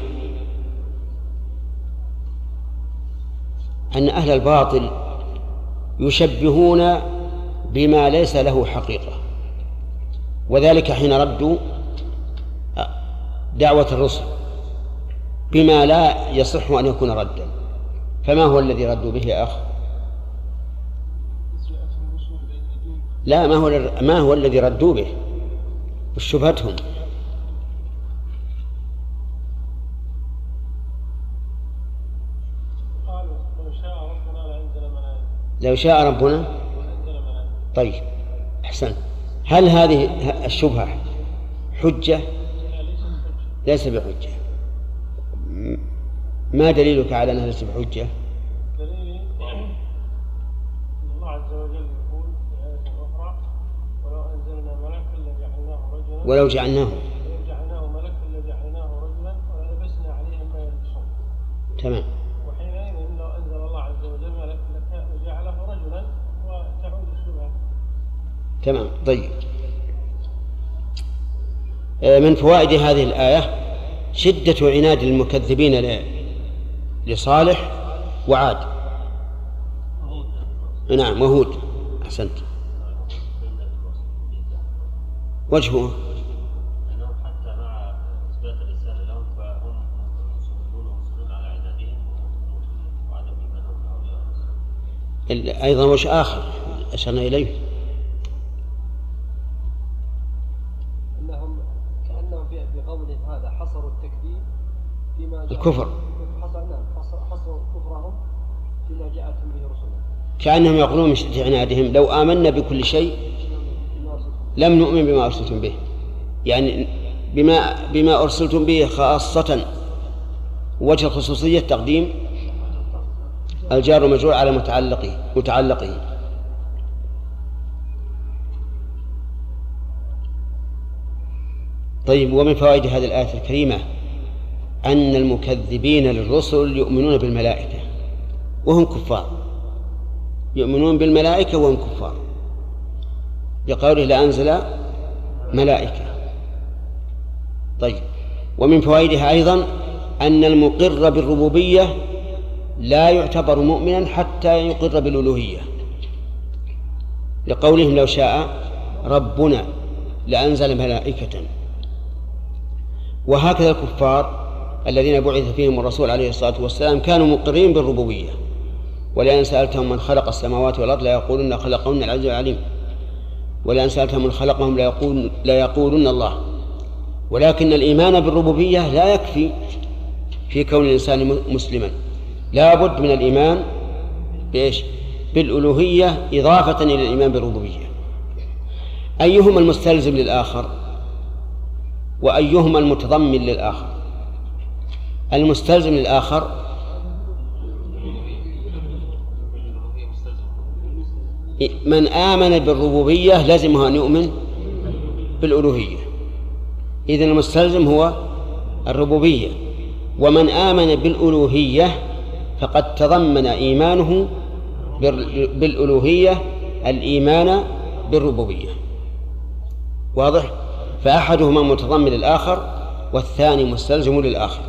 أن أهل الباطل يشبهون بما ليس له حقيقة، وذلك حين ردوا دعوة الرسل بما لا يصح أن يكون ردا. فما هو الذي ردوا به يا أخ؟ لا، ما هو ما هو الذي ردوا به؟ شبهتهم. لو شاء ربنا. طيب أحسن. هل هذه الشبهة حجة؟ ليس بحجة. ما دليلك على أنها ليس بحجة؟ دليلي أن الله عز وجل يقول في آية أخرى ولو أنزلنا ملكا لجعلناه رجلا ولو جعلناه ولو جعلناه ملكا لجعلناه رجلا وللبسنا عليهم ما يلبسون. تمام. وحينئذ لو أنزل الله عز وجل ملكا لجعله رجلا وتعود الشبهة. تمام. طيب من فوائد هذه الآية شدة عناد المكذبين لصالح وعاد. نعم وهود. أحسنت. وجهه أنهم حتى مع إثبات الرسالة لهم فهم مصرون ومصرون على عنادهم وعدم إيمانهم بهؤلاء. أيضا وجه آخر أشرنا إليه أنهم كأنهم في قولهم هذا حصروا التكذيب فيما الكفر، حصر نعم حصروا كفرهم فيما جاءتهم به رسلهم، كأنهم يقولون من شدة عنادهم لو آمنا بكل شيء لم نؤمن بما أرسلتم به، يعني بما بما أرسلتم به خاصة. وجه الخصوصية تقديم الجار والمجرور على متعلقه متعلقه. طيب ومن فوائد هذه الآية الكريمة أن المكذبين للرسل يؤمنون بالملائكة وهم كفار، يؤمنون بالملائكة وهم كفار، لقوله لأنزل ملائكة. طيب ومن فوائدها أيضا أن المقر بالربوبية لا يعتبر مؤمنا حتى يقر بالألوهية، لقولهم لو شاء ربنا لأنزل ملائكة. وهكذا الكفار الذين بعث فيهم الرسول عليه الصلاة والسلام كانوا مقرين بالربوبية، ولئن سألتهم من خلق السماوات والأرض ليقولن خلقهن العزيز العليم، ولئن سألتهم من خلقهم ليقولن, ليقولن الله. ولكن الإيمان بالربوبية لا يكفي في كون الإنسان مسلما، لا بد من الإيمان بإيش؟ بالألوهية إضافة إلى الإيمان بالربوبية. أيهما المستلزم للآخر وأيهما المتضمن للآخر؟ المستلزم للآخر من آمن بالربوبية لازمه أن يؤمن بالألوهية، إذن المستلزم هو الربوبية. ومن آمن بالألوهية فقد تضمن إيمانه بالألوهية الإيمان بالربوبية. واضح؟ فأحدهما متضمن للآخر والثاني مستلزم للآخر.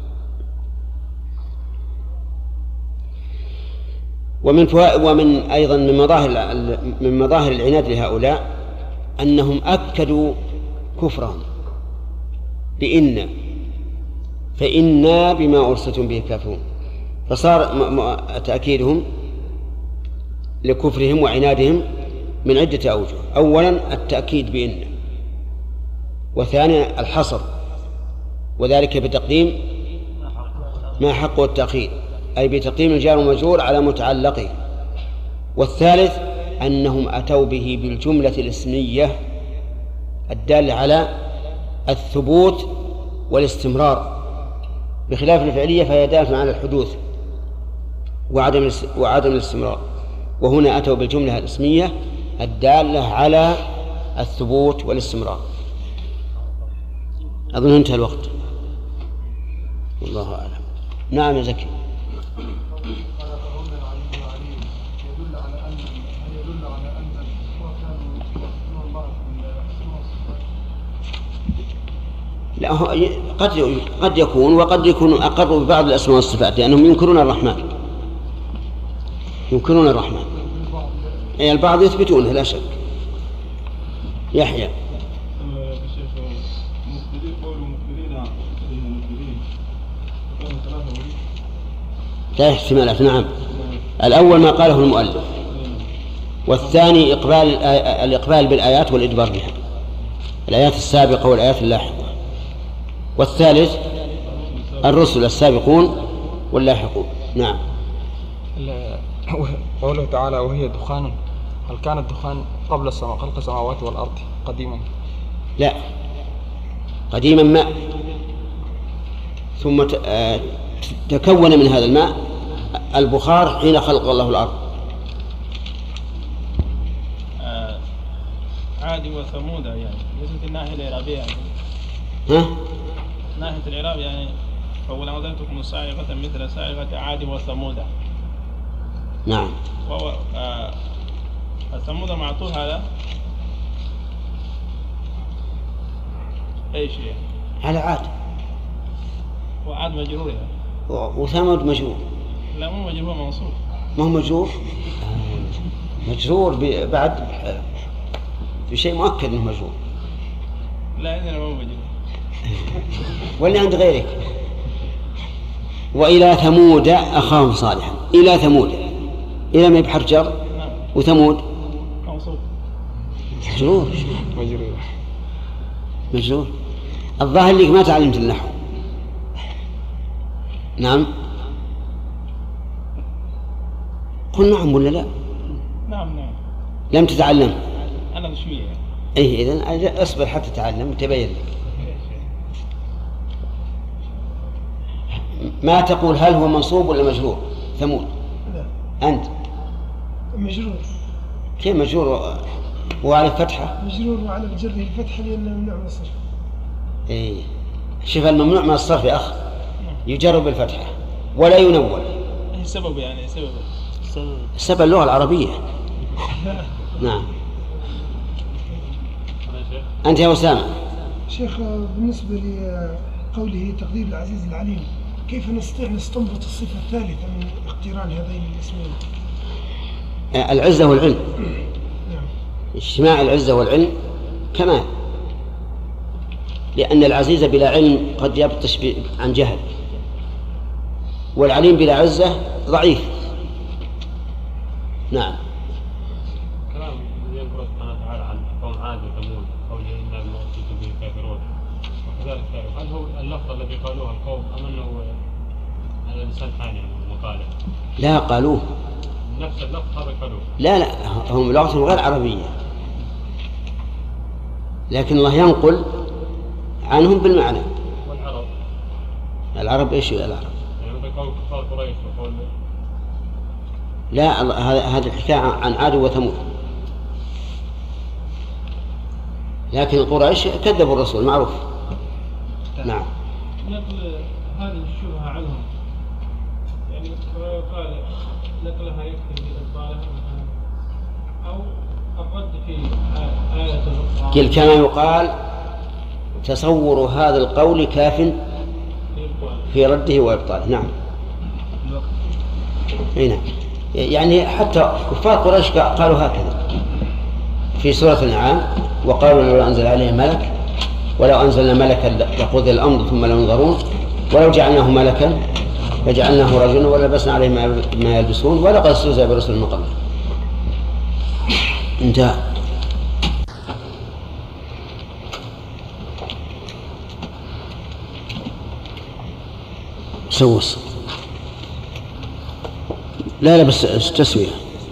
ومن ومن أيضا من مظاهر من مظاهر العناد لهؤلاء أنهم أكدوا كفرهم بإن فإنا بما أرسلتم به كافرون، فصار تأكيدهم لكفرهم وعنادهم من عدة أوجه. أولا التأكيد بإن، وثانيا الحصر وذلك بتقديم ما حقه التأخير أي بتقديم الجار والمجرور على متعلقه. والثالث أنهم أتوا به بالجملة الاسمية الدالة على الثبوت والاستمرار، بخلاف الفعلية فهي دالة على الحدوث وعدم وعدم الاستمرار، وهنا أتوا بالجملة الاسمية الدالة على الثبوت والاستمرار. أظن انتهى الوقت، والله أعلم. نعم يا زكي. يدل على أن يدل على أن الكفار كانوا يؤمنون الله لا هو قد قد يكون وقد يكون أقروا ببعض الأسماء والصفات لأنهم ينكرون الرحمن، ينكرون الرحمن. أي البعض يثبتونه لا شك. يحيى لا احتمالات. نعم، الأول ما قاله المؤلف، والثاني إقبال الإقبال بالآيات والإدبار بها، الآيات السابقة والآيات اللاحقة، والثالث الرسل السابقون واللاحقون. نعم. قوله تعالى وهي دخان، هل كان الدخان قبل السماء خلق السماوات والأرض قديما؟ لا، قديما ماء ثم تكون من هذا الماء البخار حين خلق الله الأرض. آه عاد وثمود يعني ليست الناحية الإعرابية يعني. ها؟ ناحية الإعراب يعني فأول أنذرتكم صاعقة مثل صاعقة عاد وثمود. نعم. وهو آه ثمود معطوف هذا أي شيء على عاد، وعاد مجرور يعني. وثمود مجرور. لا مو مجرور، منصوب. ما هو مجرور، مجرور بعد بشيء مؤكد انه مجرور. لا عندنا ما هو مجرور ولا عند غيرك. وإلى ثمود أخاهم صالحا، إلى ثمود، إلى ما بحرف جر. نعم. وثمود منصوب مجرور. مجرور مجرور. الظاهر لك ما تعلمت النحو. نعم. قل نعم ولا لا؟ نعم نعم. لم تتعلم؟ أنا شوية. إيه إذن أصبر حتى تتعلم تبين لك. ما تقول هل هو منصوب ولا مجرور؟ ثمود. لا. أنت مجرور. كيف مجرور وعلى الفتحة؟ مجرور وعلى جره الفتحة لأنه ممنوع من الصرف. إيه شوف الممنوع من الصرف يا أخ يجر بالفتحة ولا ينون. إيه سبب يعني سبب سبب اللغة العربية. نعم. أنت يا أسامة. شيخ بالنسبة لقوله تقدير العزيز العليم، كيف نستطيع نستنبط الصفة الثالثة من اقتران هذين الاسمين؟ العزة والعلم. اجتماع العزة والعلم كمال، لأن العزيز بلا علم قد يبطش عن جهل، والعليم بلا عزة ضعيف. نعم. كلام يذكر سبحانه وتعالى عن قوم عاد وثمود قوله إنا بما أرسلتم به كافرون، وكذلك هل هو اللفظ الذي قالوه القوم أم أنه هذا الإنسان ثاني مقاله؟ لا قالوه نفس اللفظ هذا قالوه. لا لا هم لغتهم غير عربية، لكن الله ينقل عنهم بالمعنى. والعرب العرب ايش العرب؟ يعني مثل قول كفار قريش وقول لا هذه الحكاية عن عاد وثمود، لكن قريش كذبوا الرسول معروف. نعم. نقل هذه الشبهة عنهم يعني قال نقلها يكتب بإبطالها أو الرد في آية أخرى. قل كما يقال تصور هذا القول كاف في رده وإبطاله. نعم. هنا يعني حتى كفار قريش قالوا هكذا في سورة الأنعام: وقالوا لو أنزل عليه ملك ولو أنزلنا ملكا لقضي الأمر ثم لا ينظرون ولو جعلناه ملكا فجعلناه رجلا ولبسنا عليه ما يلبسون ولقد استهزئ برسل من قبل. انتهى. سوس لا لا بس تسوية.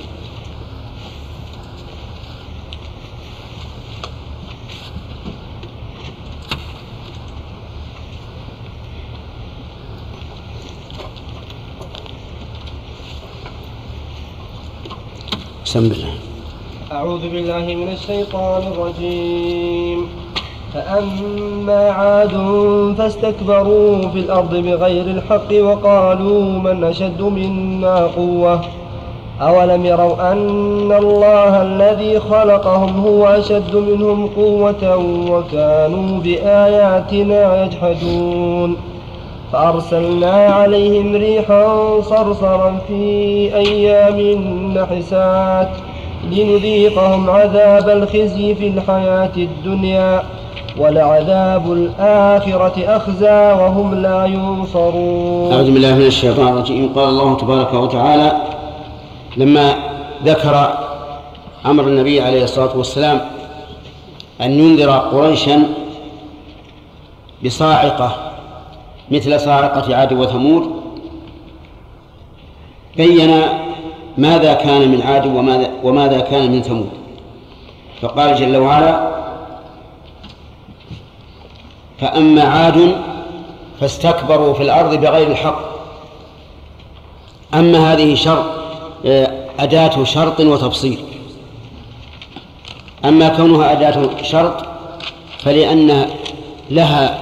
بسم الله. أعوذ بالله من الشيطان الرجيم. فأما عاد فاستكبروا في الأرض بغير الحق وقالوا من أشد منا قوة أولم يروا أن الله الذي خلقهم هو أشد منهم قوة وكانوا بآياتنا يجحدون. فأرسلنا عليهم ريحا صرصرا في أيام نحسات لنذيقهم عذاب الخزي في الحياة الدنيا ولعذاب الآخرة أخزى وهم لا ينصرون. أعوذ بالله من الشيطان الرجيم. قال الله تبارك وتعالى لما ذكر أمر النبي عليه الصلاة والسلام أن ينذر قريشا بصاعقة مثل صاعقة عاد وثمود، بين ماذا كان من عاد وماذا, وماذا كان من ثمود. فقال جل وعلا: فأما عاد فاستكبروا في الأرض بغير الحق. أما هذه شرط أداة شرط وتفصيل. أما كونها أداة شرط فلأن لها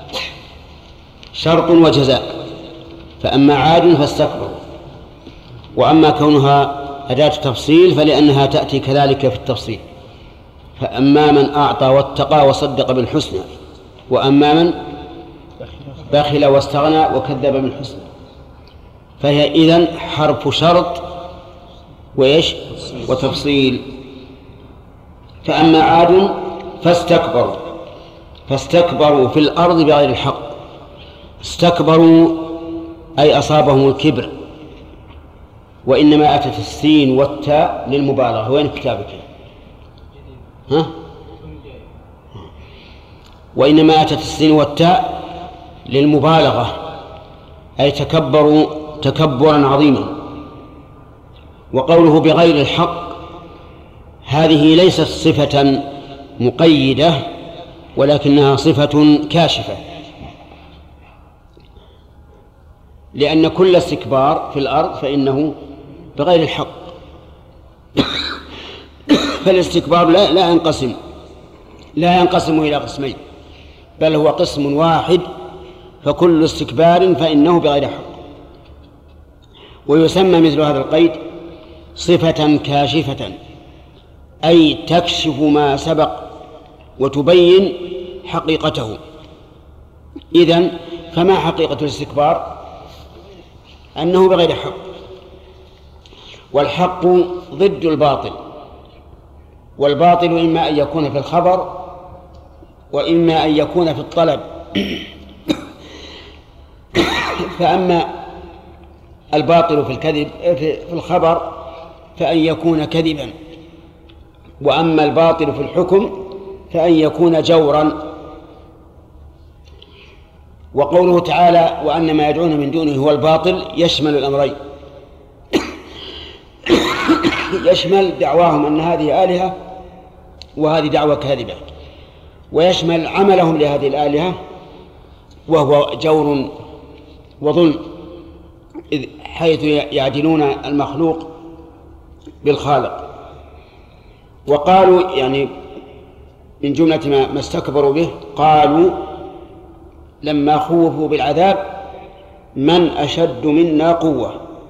شرط وجزاء، فأما عاد فاستكبروا. وأما كونها أداة تفصيل فلأنها تأتي كذلك في التفصيل: فأما من أعطى واتقى وصدق بالحسنى وأما من بخل واستغنى وكذب بالحسنى. فهي إذن حرف شرط وإيش وتفصيل. فأما عاد فاستكبروا فاستكبروا في الأرض بغير الحق. استكبروا أي أصابهم الكبر، وإنما أتت السين والتاء للمبالغة. وين كتابك؟ ها؟ وإنما أتت السين والتاء للمبالغة، أي تكبروا تكبرا عظيما. وقوله بغير الحق هذه ليست صفة مقيدة ولكنها صفة كاشفة، لأن كل استكبار في الأرض فإنه بغير الحق. فالاستكبار لا, لا ينقسم لا ينقسم إلى قسمين، بل هو قسم واحد، فكل استكبار فإنه بغير حق. ويسمى مثل هذا القيد صفة كاشفة، أي تكشف ما سبق وتبين حقيقته. إذن فما حقيقة الاستكبار؟ أنه بغير حق، والحق ضد الباطل، والباطل إما أن يكون في الخبر وإما أن يكون في الطلب. فأما الباطل في الكذب في الخبر فأن يكون كذبا، وأما الباطل في الحكم فأن يكون جورا. وقوله تعالى وأن ما يدعون من دونه هو الباطل يشمل الأمرين، يشمل دعواهم أن هذه آلهة وهذه دعوة كاذبة، ويشمل عملهم لهذه الآلهة وهو جور وظلم، حيث يعدلون المخلوق بالخالق. وقالوا يعني من جملة ما استكبروا به، قالوا لما خوفوا بالعذاب من أشد منا قوة،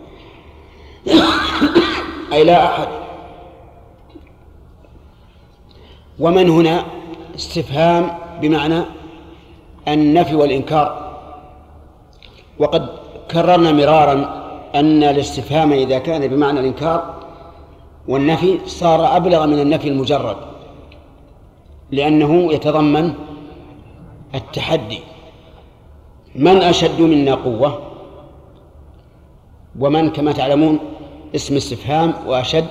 أي لا أحد. ومن هنا استفهام بمعنى النفي والإنكار، وقد كررنا مرارا أن الاستفهام إذا كان بمعنى الإنكار والنفي صار أبلغ من النفي المجرد، لأنه يتضمن التحدي. من أشد منا قوة، ومن كما تعلمون اسم استفهام، وأشد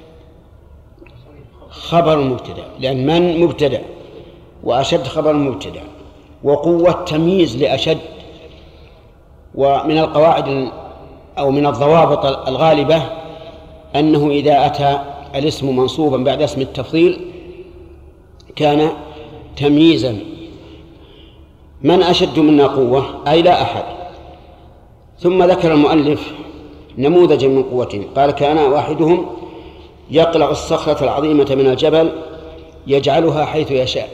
خبر مبتدأ، لأن من مبتدأ وأشد خبر مبتدأ، وقوة تمييز لأشد. ومن القواعد أو من الضوابط الغالبة أنه إذا أتى الاسم منصوبا بعد اسم التفضيل كان تمييزا. من أشد منا قوة أي لا أحد. ثم ذكر المؤلف نموذجا من قوتهم، قال كان واحدهم يقلع الصخرة العظيمة من الجبل يجعلها حيث يشاء.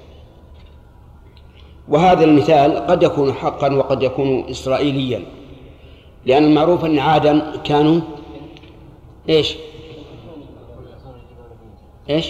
وهذا المثال قد يكون حقا وقد يكون إسرائيليا، لأن المعروف أن عادا كانوا إيش إيش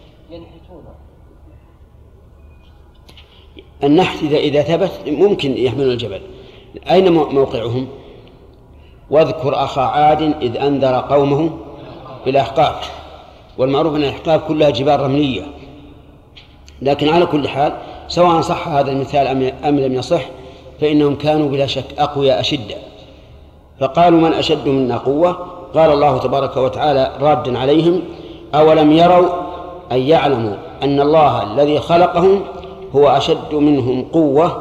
النحت إذا إذا ثبت ممكن يحملون الجبل. أين موقعهم؟ واذكر أخا عاد إذ أنذر قومه بالأحقاف. والمعروف أن الأحقاف كلها جبال رملية، لكن على كل حال سواء صح هذا المثال أم لم يصح فإنهم كانوا بلا شك أقوياء أشدة. فقالوا من أشد منا قوة، قال الله تبارك وتعالى رادا عليهم أولم يروا أن يعلموا أن الله الذي خلقهم هو أشد منهم قوة.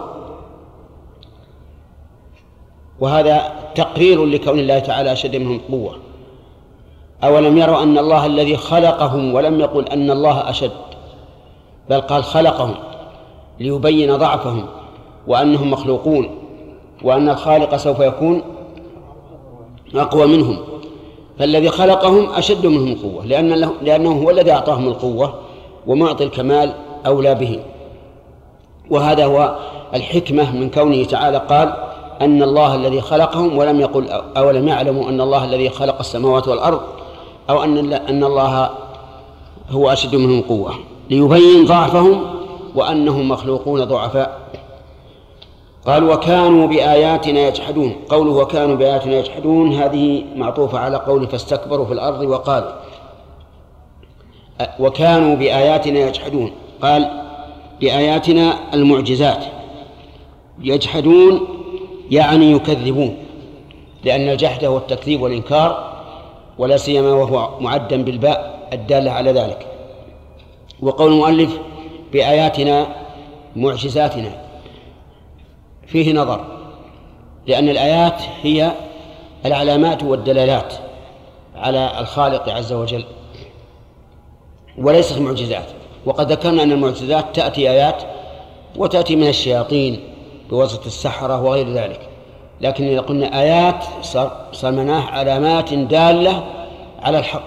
وهذا تقرير لكون الله تعالى أشد منهم قوة. أولم يروا أن الله الذي خلقهم، ولم يقل أن الله أشد، بل قال خلقهم ليبين ضعفهم وأنهم مخلوقون، وأن الخالق سوف يكون أقوى منهم. فالذي خلقهم أشد منهم قوة، لأن لأنه هو الذي أعطاهم القوة، ومعطي الكمال أولى به. وهذا هو الحكمة من كونه تعالى قال أن الله الذي خلقهم، ولم يقل أولم يعلموا أن الله الذي خلق السماوات والأرض، أو أن أن الله هو أشد منهم قوة، ليبين ضعفهم وأنهم مخلوقون ضعفاء. قال وكانوا بآياتنا يجحدون. قوله وكانوا بآياتنا يجحدون هذه معطوفة على قول فاستكبروا في الأرض وقالوا. وكانوا بآياتنا يجحدون، قال بآياتنا المعجزات، يجحدون يعني يكذبون، لأن الجحد هو التكذيب والإنكار، ولا سيما وهو معدا بالباء الدالة على ذلك. وقول المؤلف بآياتنا معجزاتنا فيه نظر، لأن الآيات هي العلامات والدلالات على الخالق عز وجل، وليست معجزات. وقد ذكرنا أن المعجزات تأتي آيات وتأتي من الشياطين بواسطة السحرة وغير ذلك، لكن إذا قلنا آيات صار معناه علامات دالة على الحق.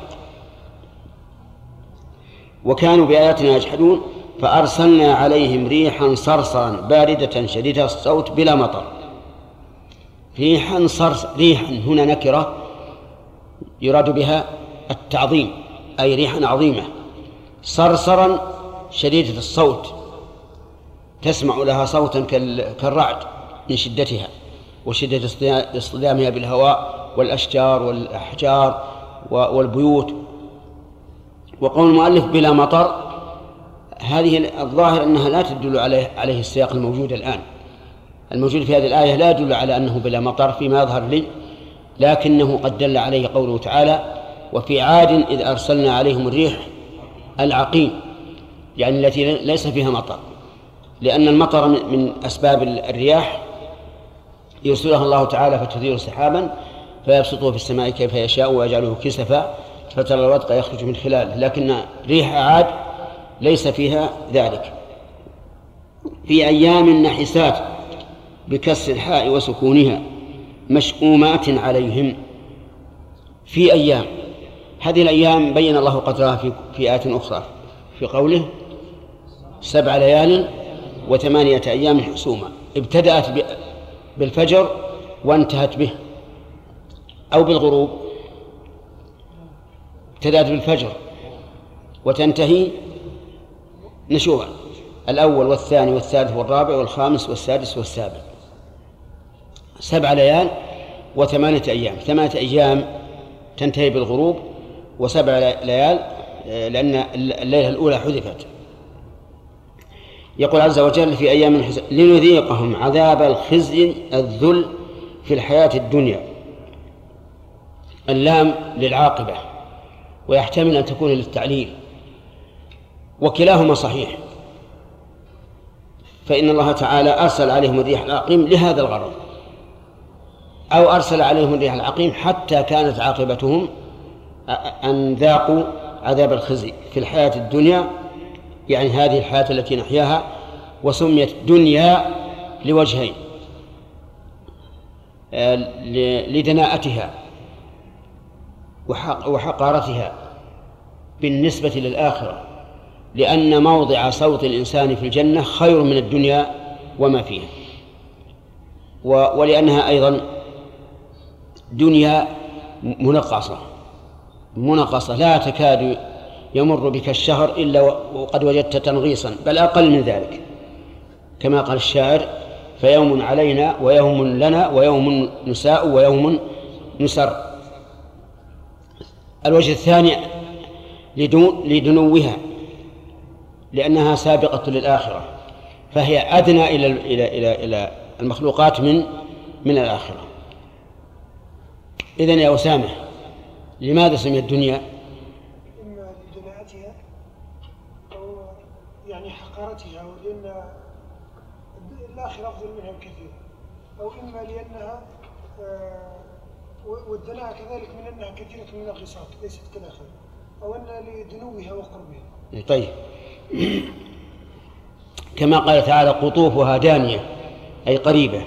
وكانوا بآياتنا يجحدون فأرسلنا عليهم ريحا صرصرا باردة شديدة الصوت بلا مطر. ريحا صرصر، ريحا هنا نكرة يراد بها التعظيم، أي ريحا عظيمة. صرصرا شديدة الصوت، تسمع لها صوتا كالرعد من شدتها، وشدة اصطدامها بالهواء والأشجار والأحجار والبيوت. وقول المؤلف بلا مطر، هذه الظاهر أنها لا تدل عليه, عليه السياق الموجود الآن. الموجود في هذه الآية لا يدل على أنه بلا مطر فيما يظهر لي، لكنه قد دل عليه قوله تعالى: وفي عاد إذ أرسلنا عليهم الريح العقيم، يعني التي ليس فيها مطر، لأن المطر من أسباب الرياح يرسلها الله تعالى فتثير سحابا فيبسطه في السماء كيف يشاء ويجعله كسفا فترى الودق يخرج من خلاله، لكن ريح عاد ليس فيها ذلك. في أيام نحسات بكسر الحاء وسكونها مشؤومات عليهم. في أيام، هذه الأيام بين الله قدرها في في آيات أخرى في قوله: سبع ليال وثمانية أيام حسوما، ابتدأت بالفجر وانتهت به، أو بالغروب، ابتدأت بالفجر وتنتهي نشوءا، الأول والثاني والثالث والرابع والخامس والسادس والسابع. سبع ليال وثمانية أيام، ثمانية أيام تنتهي بالغروب، وسبع ليال لأن الليلة الأولى حذفت. يقول عز وجل: في أيام حساب لنذيقهم عذاب الخزي الذل في الحياة الدنيا. اللام للعاقبة، ويحتمل أن تكون للتعليل، وكلاهما صحيح، فإن الله تعالى أرسل عليهم الريح العقيم لهذا الغرض، أو أرسل عليهم الريح العقيم حتى كانت عاقبتهم أن ذاقوا عذاب الخزي في الحياة الدنيا، يعني هذه الحياة التي نحياها. وسميت دنيا لوجهين: لدناءتها وحقارتها بالنسبة للآخرة، لأن موضع صوت الإنسان في الجنة خير من الدنيا وما فيها، ولأنها أيضا دنيا منقصة منقصة لا تكاد يمر بك الشهر إلا وقد وجدت تنغيصا، بل أقل من ذلك، كما قال الشاعر: فيوم علينا ويوم لنا ويوم نساء ويوم نسر. الوجه الثاني لدنوها، لأنها سابقة للآخرة، فهي أدنى إلى إلى إلى إلى المخلوقات من من الآخرة. إذن يا أسامة، لماذا سميت الدنيا؟ إما لدناءتها أو يعني حقارتها، ولأن الآخرة أفضل منها بكثير، أو إما لأنها والدناء كذلك من أنها كثيرة من الناقصات ليست كالآخرة، أو أن لدنوها وقربها. طيب، كما قال تعالى: قطوفها دانية، أي قريبة.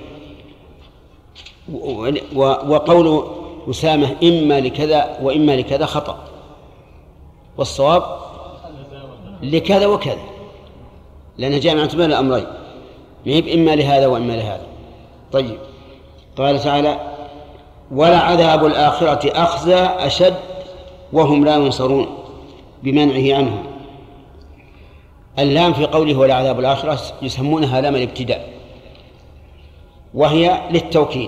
وقول أسامة إما لكذا وإما لكذا خطأ، والصواب لكذا وكذا، لأنها جامعة بين الأمرين، مهب إما لهذا وإما لهذا. طيب، قال تعالى: ولعذاب الآخرة أخزى أشد وهم لا ينصرون، بمنعه عنهم. اللام في قوله ولعذاب الآخرة يسمونها لام الابتداء، وهي للتوكيد،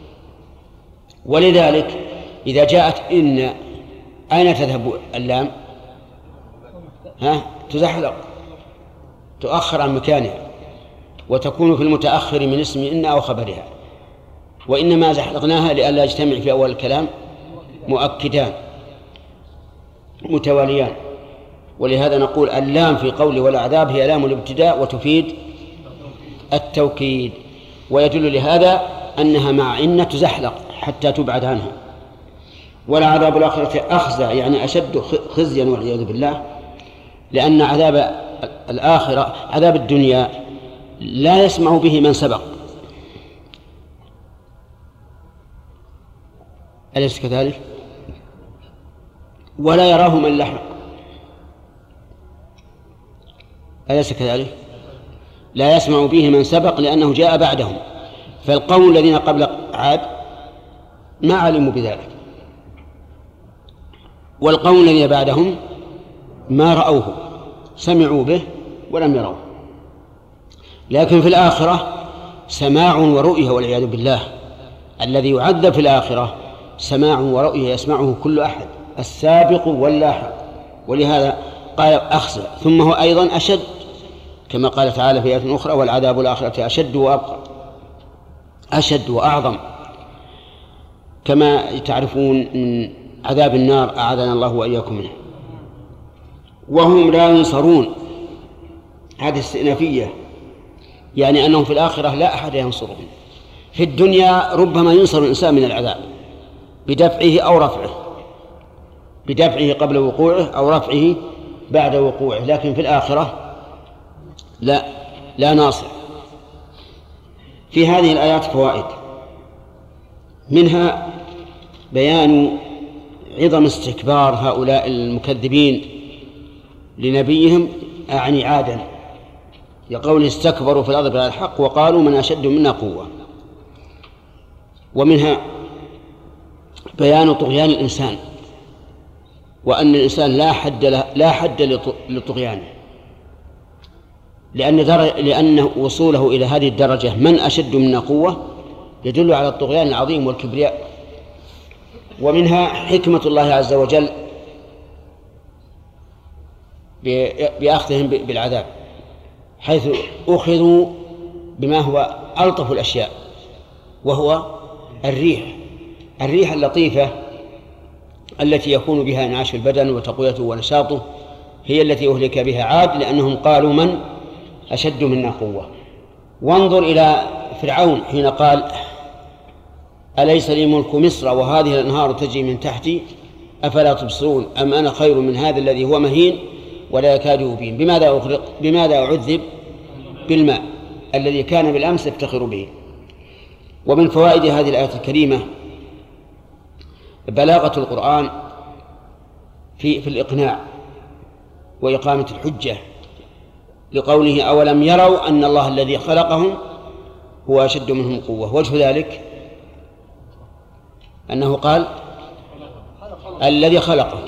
ولذلك إذا جاءت إن أين تذهب اللام؟ ها؟ تزحلق، تؤخر عن مكانها، وتكون في المتأخر من اسم إن أو خبرها. وإنما زحلقناها لئلا يجتمع في أول الكلام مؤكدان متواليان، ولهذا نقول اللام في قول والعذاب هي لام الابتداء وتفيد التوكيد، ويدل لهذا أنها مع إن تزحلق حتى تبعد عنها. ولعذاب الآخرة أخزى، يعني أشد خزيا والعياذ بالله، لأن عذاب الآخرة عذاب الدنيا لا يسمع به من سبق، أليس كذلك؟ ولا يراه من لحق، أليس كذلك؟ لا يسمع به من سبق لأنه جاء بعدهم، فالقوم الذين قبل عاد ما علموا بذلك، والقوم الذين بعدهم ما رأوه، سمعوا به ولم يروه. لكن في الآخرة سماع ورؤية والعياذ بالله، الذي يعذب في الآخرة سماع ورؤية يسمعه كل أحد، السابق واللاحق، ولهذا قال أخزى. ثم هو أيضا أشد كما قال تعالى في آية أخرى: والعذاب الآخرة أشد وأبقى، أشد وأعظم، كما تعرفون من عذاب النار أعاذنا الله وإياكم منه. وهم لا ينصرون، هذه استئنافية، يعني أنهم في الآخرة لا أحد ينصرهم. في الدنيا ربما ينصر الإنسان من العذاب بدفعه أو رفعه، بدفعه قبل وقوعه أو رفعه بعد وقوعه، لكن في الآخرة لا لا ناصر. في هذه الآيات فوائد، منها بيان عظم استكبار هؤلاء المكذبين لنبيهم، أعني عادا، يقول استكبروا في الأرض بغير الحق وقالوا من أشد منا قوة. ومنها بيان طغيان الإنسان، وأن الإنسان لا حد له لا حد لطغيانه، لأن لأن وصوله إلى هذه الدرجة من أشد منا قوة يدل على الطغيان العظيم والكبرياء. ومنها حكمة الله عز وجل بأخذهم بالعذاب، حيث أخذوا بما هو ألطف الأشياء، وهو الريح الريح اللطيفة التي يكون بها إنعاش البدن وتقويته ونشاطه، هي التي أهلك بها عاد، لأنهم قالوا من أشد منا قوة. وانظر إلى فرعون حين قال أليس لي ملك مصر وهذه الأنهار تجري من تحتي أفلا تبصرون أم أنا خير من هذا الذي هو مهين ولا يكاد يبين. بماذا أغرق؟ بماذا أعذب؟ بالماء الذي كان بالأمس يفتخر به. ومن فوائد هذه الآية الكريمة بلاغة القرآن في في الإقناع وإقامة الحجة، لقوله أولم يروا أن الله الذي خلقهم هو أشد منهم قوة. وجه ذلك أنه قال الذي خلقهم.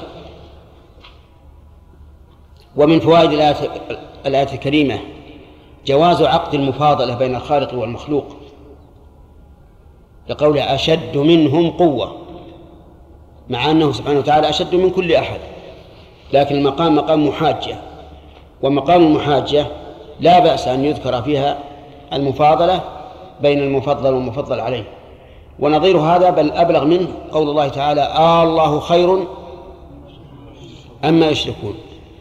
ومن فوائد الآية الكريمة جواز عقد المفاضلة بين الخالق والمخلوق، لقوله أشد منهم قوة، مع أنه سبحانه وتعالى أشد من كل أحد، لكن المقام مقام محاجة، ومقام المحاجة لا بأس أن يذكر فيها المفاضلة بين المفضل والمفضل عليه. ونظير هذا بل أبلغ منه قول الله تعالى آه الله خير أما يشركون.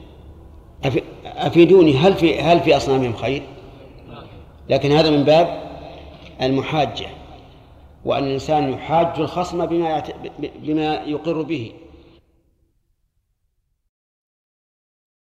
أفيدوني هل في هل في أصنامهم خير؟ لكن هذا من باب المحاجة، وأن الإنسان يحاج الخصم بما بما يقر به.